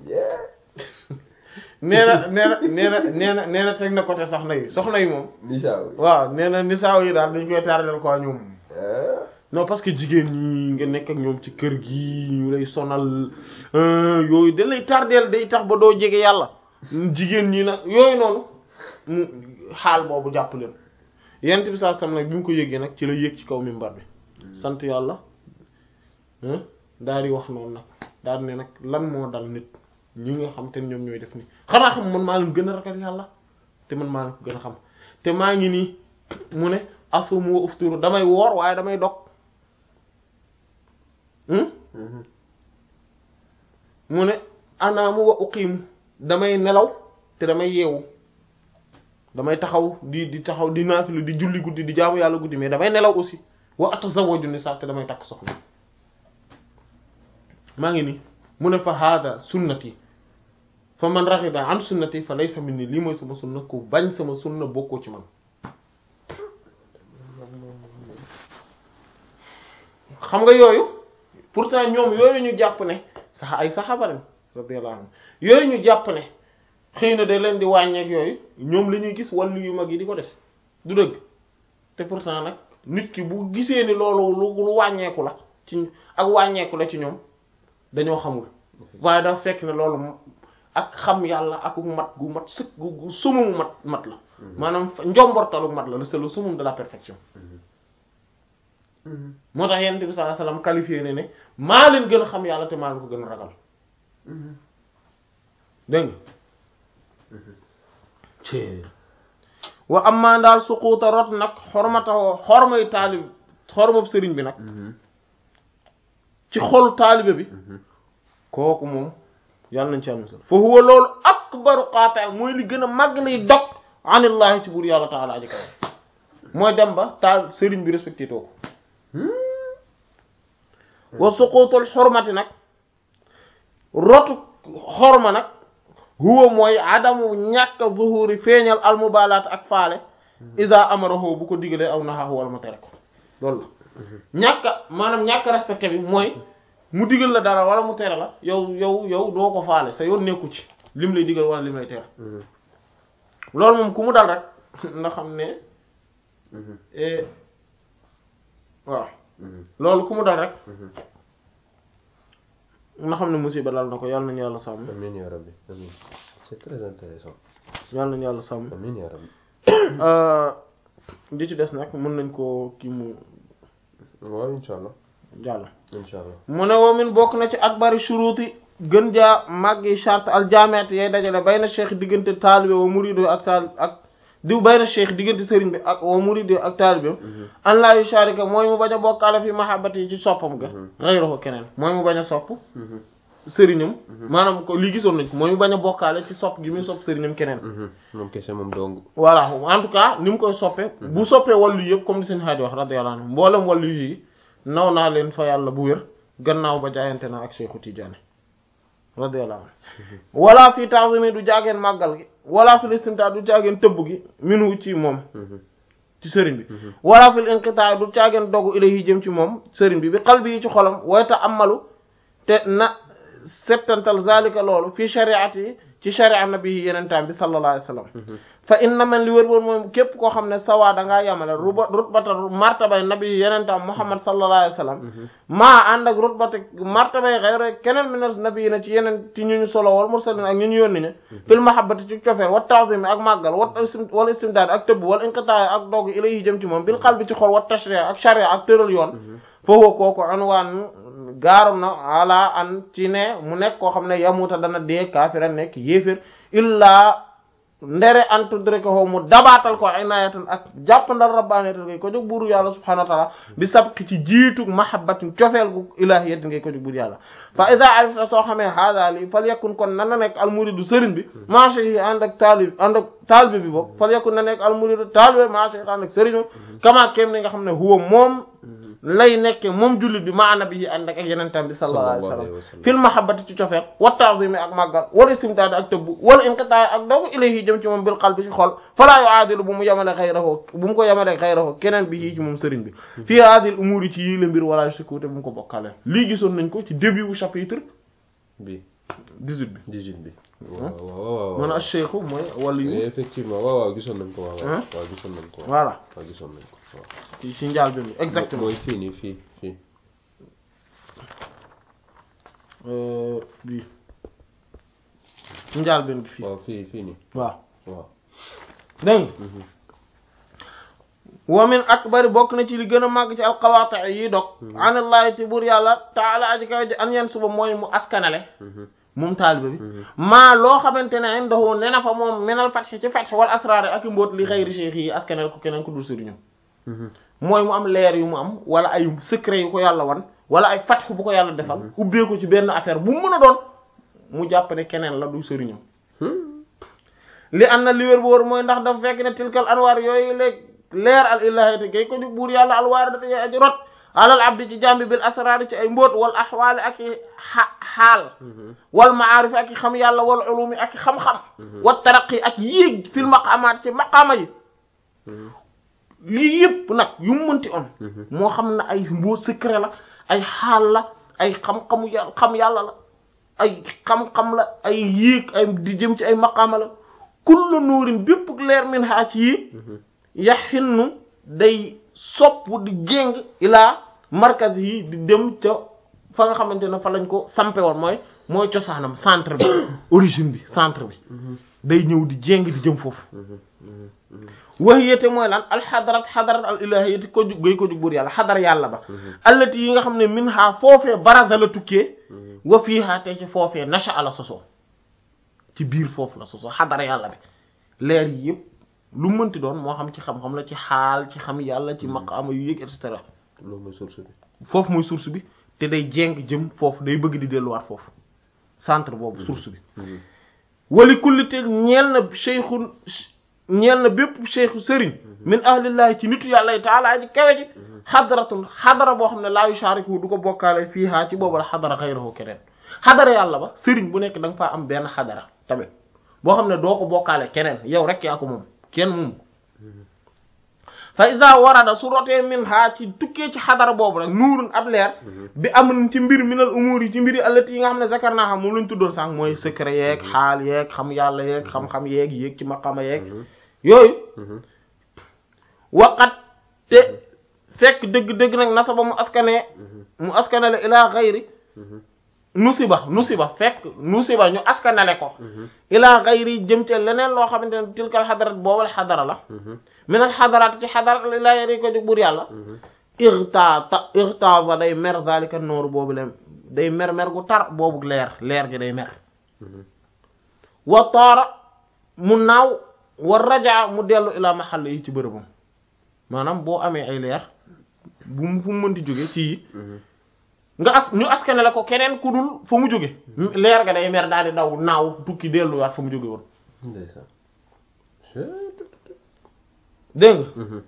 nee na nee na nee na nee na nee na teg na côté soxna yi soxna yi moom. nisaaw yi waaw nee na nisaaw yi daal dañ koy tardel quoi ñoom. non parce que jigéen ñi nga nekk ak ñoom ci kër gi ñu lay sonal yooyu da lay tardel day tax ba doo jege yàlla jigéen ñi nag yooyu noonu mu xaal boobu jàpp leen yent bi saa sam nag bi mu ko yëgee nag ci la yëg ci kaw minbar bi sant yàlla daal di wax noonu nag daal ne nag lan moo dal nit ñi nga xam te ñoom ñooy def nii xanaa xam man maa leen gën a ragal yàlla te man maa leen ko gën a xam te maa ngi nii mu ne asumu wa ufturu damay woor waaye damay dog mu ne anaamu wa uqiimu damay nelaw te damay yeewu damay taxaw di di taxaw di naafilu di julli guddi di jaamu yàlla guddi mais damay nelaw aussi wa atazawwaju nisaa te damay takk soxna maa ngi nii mu ne fa hada sunnati fa man raxiba an sunnati fa laysa minni lii mooy sama sunna ku bañ sama sunna bokkoo ci man xam nga yooyu pourtant ñoom yooyu ñu jàpp ne sax ay saxaaba lañ radiyallahu anhum yooyu ñu jàpp ne xëy na da leen di wàññeek yooyu ñoom la ñuy gis wàllu yu mag yi di ko def du dëgg te pourtant nag nit ki bu gisee ni loolu lu lu wàññeeku la ci ak wàññeeku la ci ñoom dañoo xamul waaye dafa fekk ne loolu ak xam yàlla ak mat gu mat sëkk gu sumum mat mat la maanaam njombortalu mat la c'est le summum de la perfection moo tax yonent bi sallallahu alayhi wasallam qualifié ne ne maa leen gën a xam yàlla te maa leen ko gën a ragal dégg nga wa amma daal suquuta rot nag xormatawoo xormay taalib xormab sëriñ bi nag ci xolu taalibe bi kooku moom yàlla nañ ci am musal fa huwa loolu akbaru qaata mooy li gën a màgg lay dog anillahi ci buur yàlla taala aji kaw mooy dem ba taal sëriñ bi respecté too ko wa suquutul xormati nag rotu xorma nag huwa mooy adamu ñàkk zuhuri feeñal almubalaat ak faale ida amarahu bu ko digalee aw naxaahu wala ma tere ko loolu la ñàkk maanaam ñàkk respecté bi mooy mu digal la dara wala mu tere la yow yow yow doo ko faale sa yoon nekku ci lim lay digal wala lim lay tere loolu moom ku mu dal rek nga xam ne waaw loolu ku mu dal rek nga xam ne musiba dal na ko yàlla nañu yàlla sàmm. amiin yaa rabbi amiin c'est très intéressant. yàlla nañu yàlla sàmm. amiin yaa rabbi. di ci des nag mën nañ koo kii mu. waaw incha allah. jàll. incha allah mu ne woo min bokk na ci akbari shuruuti gën jaa màggi charte al jaamiati yay dajale bayna cheikh diggante taalibe wa murido ak taal ak diw bayna cheikh diggante sëriñ bi ak wa murido ak taalibe an laa yusharika mooy mu bañ a bokkaale fi mahabbati yi ci soppam ga ghayruhu keneen mooy mu bañ a sopp sëriñam maanaam ko lii gisoon nañ ko mooy mu bañ a bokkaale ci sopp gi muy sopp sëriñam keneen moom kese moom dong voilà en tout cas ni mu koy soppe bu soppee wàllu yëpp comme ni seen xaaj wax radiyallahu anhu mboolem wàllu yi naw naa leen fa yàlla bu wér gannaaw ba jaayante na ak Cheikhu Tidiane radiyallahu anhu wala fii ta'zimi du jaageen màggal gi wala fil istimta du jaageen tëbb gi minu ci moom ci sëriñ bi wala fil inqita du jaageen dogu ilayhi jëm ci moom sëriñ bi bi qalbi yi ci xolam way ta amalu te na settantal zalika loolu fii shari'ati yi ci sharia nabi yenentaam bi sallallahu alayhi wasallam fa inna man li wër wër moom képp koo xam ne sawaa dangaa yamale ruba rutbata martabay nabi yenentaam muhammad sallallahu alayhi wasallam maa ànd ak rutbata martabay xayre keneen min nabi yi na ci yeneen ci ñu ñu solo wal mursalin ak ñu ñu yónni ña fil mahabbati ci cofeer wa ta'zim ak màggal wal istimdaad ak tëbb wal inqitaay ak dogg ilayhi jëm ci moom bil qalbi ci xol wa tashri' ak sharia ak tëral yoon foofu kooku unwaan gaaru na ala an ci ne mu nekk koo xam ne yamuta dana dee kaafira nekk yéefér illaa ndere antudreko mu dabaatal ko inayatan ak jàppandal rabbaaniyatal ngay ko jóg buuru yàlla subhanahu wa ta'ala bi sabqi ci jiitu mahabbatin cofeel gu ilahiyyat ngay ko jóg buuru yàlla fa iza arifta soo xamee hada li fal yakun kon na na nekk al muridu sëriñ bi marché yi ànd ak taalib ànd ak taalibe bi boobu fal yakun na nekk al muridu taalibe marché yi ànd ak sëriñu kama kéem ni nga xam ne huwa moom lay nekke moom jullit bi ma nabi yi ànd ak yenentam bi sallallahu alayhi wasallam fil mahabbati ci cofeel wa ta'zimi ak màggal wala istimdaad ak tëbb wala inqitaay ak dogu ilayhi jëm ci moom bil qalbi ci xol fala yu'adilu bu mu yamale xayrahu bu mu ko yamale xayrahu keneen bi yii ci moom sëriñ bi fii hadhihi al umuri ci yii la mbir wala shirku te bu mu ko bokkale lii gisoon nañ ko ci début wu chapitre bi dix-huit bi dix-huit bi waaw waaw man ash-shaykh mooy wala yu effectivement waaw waaw gisoon nañ ko waaw waaw gisoon nañ ko voilà waaw gisoon nañ ko waaw ci ci njaal bi exactement mooy fii nii fii fii bii ci njaal bi fii waaw fii fii nii waaw waaw dégg wa min akbari bokk na ci li gën a màgg ci alqawaati yi dog anallahi ti buur yàlla taala aji kaw ji an yen suba mooy mu askanale moom taalibe bi maa loo xamante ne indahu ne na fa moom menal fatx ci fatx wal asraar ak i mbóot li xayri cheikh yi askanale ko keneen ko dul sëriñam mooy mu am leer yu mu am wala ay secret yu ko yàlla wan wala ay fatx bu ko yàlla defal ubbee ko ci benn affaire bu mu mën a doon mu jàpp ne keneen la du sëriñam li am na li wér bu wóor mooy ndax dafa fekk ne tilkal anwaar yooyu léeg leer al ilahi gay ko di buur yàlla alwaar dafa yay aji rot alal abdi ci jàmbi bil asraar ci ay mbóot wal axwaali ak i xaal wal maarif ak i xam yàlla wal ulumi ak i xam-xam wa taraqi ak yéeg fil maqamaat ci maqaama yi lii yëpp nag yu mu mënti on moo xam ne ay mbóot secret la ay xaal la ay xam-xamu yàlla xam yàlla la ay xam-xam la ay yéeg ay di jëm ci ay maqaama la kullu nuurin bépp leer min haa ci yi yaxinnu day sopp di jéng ilaa markaz yi di dem ca fa nga xamante ne fa lañ ko sampe woon mooy mooy cosaanam centre bi origine bi centre bi day ñëw di jéng di jëm foofu wahiyate mooy lan alxadarat xadarat al ilahiyati ko jug gay ko jug buur yàlla xadar yàlla ba allati yi nga xam ne min ha foofee baraza la tukkee wa fii ha te ci foofee nasha ala sosoo ci biir foofu la sosoo xadar yàlla bi leer yi yëpp lu mënti doon moo xam ci xam-xam la ci xaal ci xam yàlla ci maqaama yu yëg et cetera loolu mooy source bi foofu mooy source bi te day jéng jëm foofu day bëgg di delluwaat foofu centre boobu source bi wali kulli te ñeel na cheikhun ñeel na bépp cheikhu sëriñ min ahlillahi ci nitu yàlla yi taala ji kawe ji xadaratun xadara boo xam ne laa yushariku du ko bokkaale fii haa ci boobu la xadara xayruhu keneen xadara yàlla ba sëriñ bu nekk da nga faa am benn xadara tamit boo xam ne doo ko bokkaale keneen yow rek yaa ko moom kenn moom fa iza warada su rotee min ha ci tukkee ci xadara boobu rek nuurun ab leer bi am ci mbir minal umur yi ci mbiri allati yi nga xam ne zakar naa xam moom lañ tuddoon sànq mooy secret yeeg xaal yeeg xam yàlla yeeg xam-xam yeeg yéeg ci maqama yeeg yooyu waqat te fekk dëgg-dëgg nag nasaba mu askanee mu askanale ilaa xayri nusiba nusiba fekk nusiba ñu askanale ko ilaa xayri jëm ci leneen loo xamante ne tilkal xadarat boobal xadara la minal xadaraat ci xadarat laa yari ko jóg buur yàlla irtata irtasa day mer zalika nooru boobu leen day mer mer gu tar boobu leer leer gi day mer wa taara mu naaw wa rajaa mu dellu ilaa maxall yi ci bërëbam maanaam boo amee ay leer bu mu fu mu mënti jóge ci nga as ñu askane la ko keneen ku dul fa mu jóge leer ga day mer daal di daw naaw tukki delluwaat fa mu jóge woon dégg nga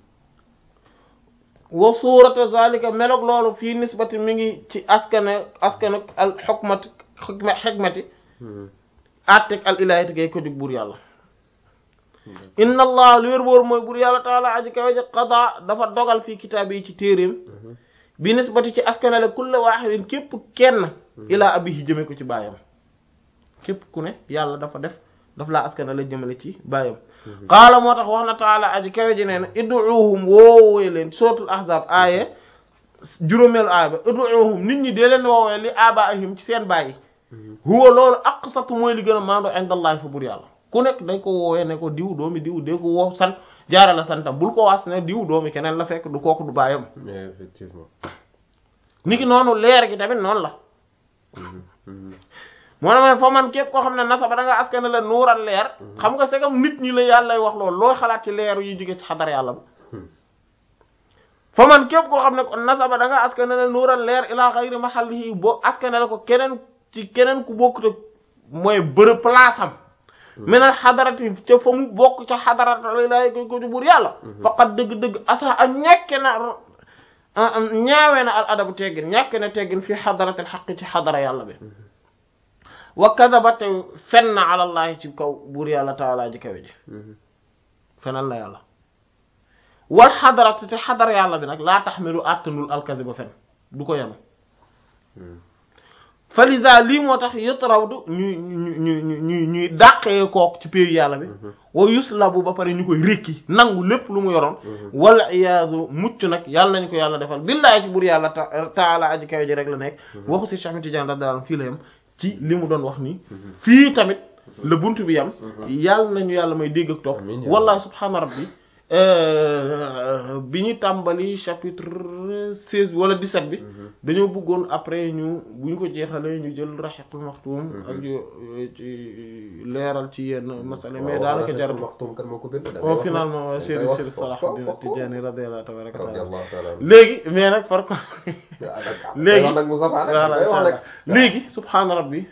wa suurata zalika meloog loolu fii nisbati mi ngi ci askane askane al xukmati xukma xikmati atteg al ilahiyati gay ko jóg buur yàlla inna allah li wér boor mooy buur yàlla taala aji kawe ji qada dafa dogal fii kitaab yi ci téeréem bi nisbati ci askanale kulla wahidin képp kenn ilaa abihi jëme ko ci baayam képp ku ne yàlla dafa def daf laa askanale jëmale ci baayam qaala moo tax wax na taala aji kawe ji nee na id'uuhum woowee leen suratul ahzab aaye juróomeelu aaya ba id'uuhum nit ñi dee leen woowee li abaihim ci seen bàyyi huwa loolu aqsatu mooy li gën a maandoo indallahi fa bur yàlla ku nekk dañ ko woowee ne ko diw doomi diw dee ko woo sant jaara la santam bul ko waas ne diw doomi keneen la fekk du kooku du baayam effectivement niki noonu leer gi tamit noonu la moo ne ma fa man képp koo xam ne nasaba da nga askan la nuural leer xam nga c'est comme nit ñi la yàlla lay wax loolu looy xalaat ci leer yu jóge ci xadara yàlla bi fa man képp koo xam ne kon nasaba da nga askan la nuural leer ila xayri mahallihi boo askan la ko keneen ci keneen ku bokkut ak mooy bërëb place am menal xadarati ca fa mu bokk ca xadarata lay ko ko buur yàlla faqat dëgg-dëgg asa a ñekke na ñaawee na al adabu teggin ñàkke na teggin fii xadaratil xaq ci xadara yàlla bi wa kadaba te fen na alallahi ci kaw buur yàlla taala ji kawe ji fenal la yàlla wal xadaratu te xadara yàlla bi nag laa taxmilu àttanul alkaziba fen du ko yenu falisa lii moo tax yutrawdu ñuy ñu ñu ñu ñuy dàqee kook ci péeyu yàlla bi wa yuslabu ba pare ñu koy rékki nangu lépp lu mu yoroon wala iyaazu mucc nag yàlla nañu ko yàlla defal billaahi ci buur yàlla taala aji kawe ji rek la nekk waxu si Cheikh Ahmed Tidiane radiyallahu anhu fii la yam ci li mu doon wax nii fii tamit la buntu bi yam yàlla nañu yàlla may dégg ak topp wallahi subhaana rabbi bi ñu tàmbali chapitre seize bi wala dix-sept bi dañoo bëggoon après ñu bu ñu ko jeexalee ñu jël raxiqul maxtuum ak ci leeral ci yenn masala mais daanaka jar o finalement Seydi Seydi Salahuddin Tijaani radiyallahu tabaraka taala léegi mais nag par contre léegi léegi subhaana rabbi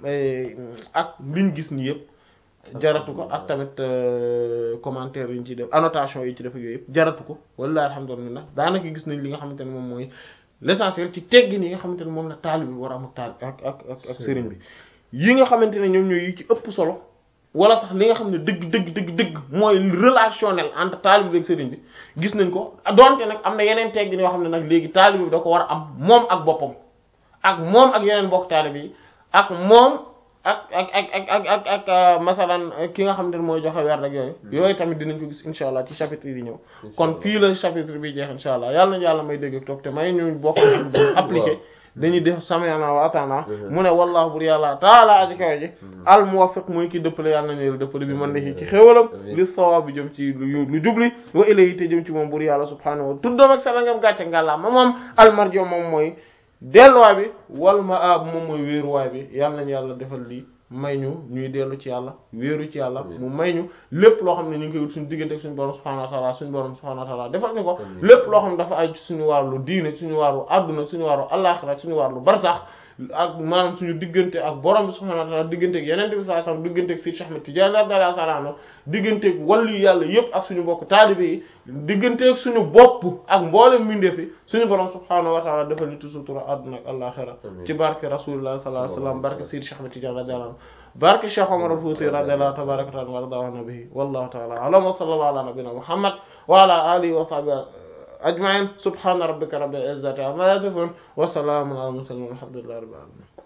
ak liñ gis ni yëpp jaratu ko ak tamit commentaire yi ñu ci def annotation yi ci def yooyu yëpp jaratu ko wallahi alhamdulillah daanaka gis nañ li nga xamante ne moom mooy l'essentiel ci teggin yi nga xamante ne moom la taalibe bi war a am ak taal ak ak ak ak sëriñ bi yi nga xamante ne ñoom ñooy yi ci ëpp solo wala sax li nga xam ne dëgg dëgg dëgg dëgg mooy relationnel entre taalibe bi ak sëriñ bi gis nañ ko donte nag am na yeneen teggin yoo xam ne nag léegi taalibe bi da ko war a am moom ak boppam ak moom ak yeneen bokk taalibe yi ak moom ak ak ak ak ak ak ak masalan ki nga xam ne mooy joxe weer rek yooyu yooyu tamit dinañ ko gis insha allah ci chapitre yi ñëw kon fii la chapitre bi jeex insha allah yàlla nañu yàlla may dégg ak topp te may ñu bokk appliqué dañuy def sami'na wa ata'na mu ne wallahu bur yàlla taala aji kawe ji al muwaffiq mooy ki dëppale yàlla nañu dëppale bi man de ci xéwalam li sawaab bi jëm ci lu jubli wa ilayhi te jëm ci moom bur yàlla subhanahu wa tuddam ak sala ngam gàcce ngàllaa ma moom almarjo moom mooy delluwaay bi wal ma ab moom mooy wéeruwaay bi yàlla nañu yàlla defal lii may ñu ñuy dellu ci yàlla wéeru ci yàlla mu may ñu lépp loo xam ne ñu ngi koy wut suñu diggante ak suñu borom subhanahu wa ta'ala suñu borom subhanahu wa ta'ala defal ñu ko lépp loo xam ne dafa ay suñu wàllu diine suñu wàllu adduna suñu wàllu alaxira suñu wàllu barsax ak maanaam suñu diggante ak borom bi subhanahu wa ta'ala diggante ak yeneen bi sallallahu alayhi wasallam diggante ak Cheikh Ahmed Tidiane radiyallahu ta'ala anhu diggante ak wàllu yàlla yépp ak suñu bokk taalibe yi diggante ak suñu bopp ak mboolem mbindeef yi suñu borom subhanahu wa ta'ala defal ñu sutura adduna ak alaxira ci barke rasulullah sallallahu alayhi wasallam barke Cheikh Ahmed Tidiane radiyallahu anhu barke Cheikh Omar al-Fouti radiyallahu tabaraka ta'ala wa radahu nabihi wallahu ta'ala a'lam wa sallallahu ala nabiyyina Muhammad wa ala alihi wa sahbihi ajma'in subhana rabbika rabbil izzati amma yasifun wa salamun ala al mursalin walhamdulillahi rabbil alamin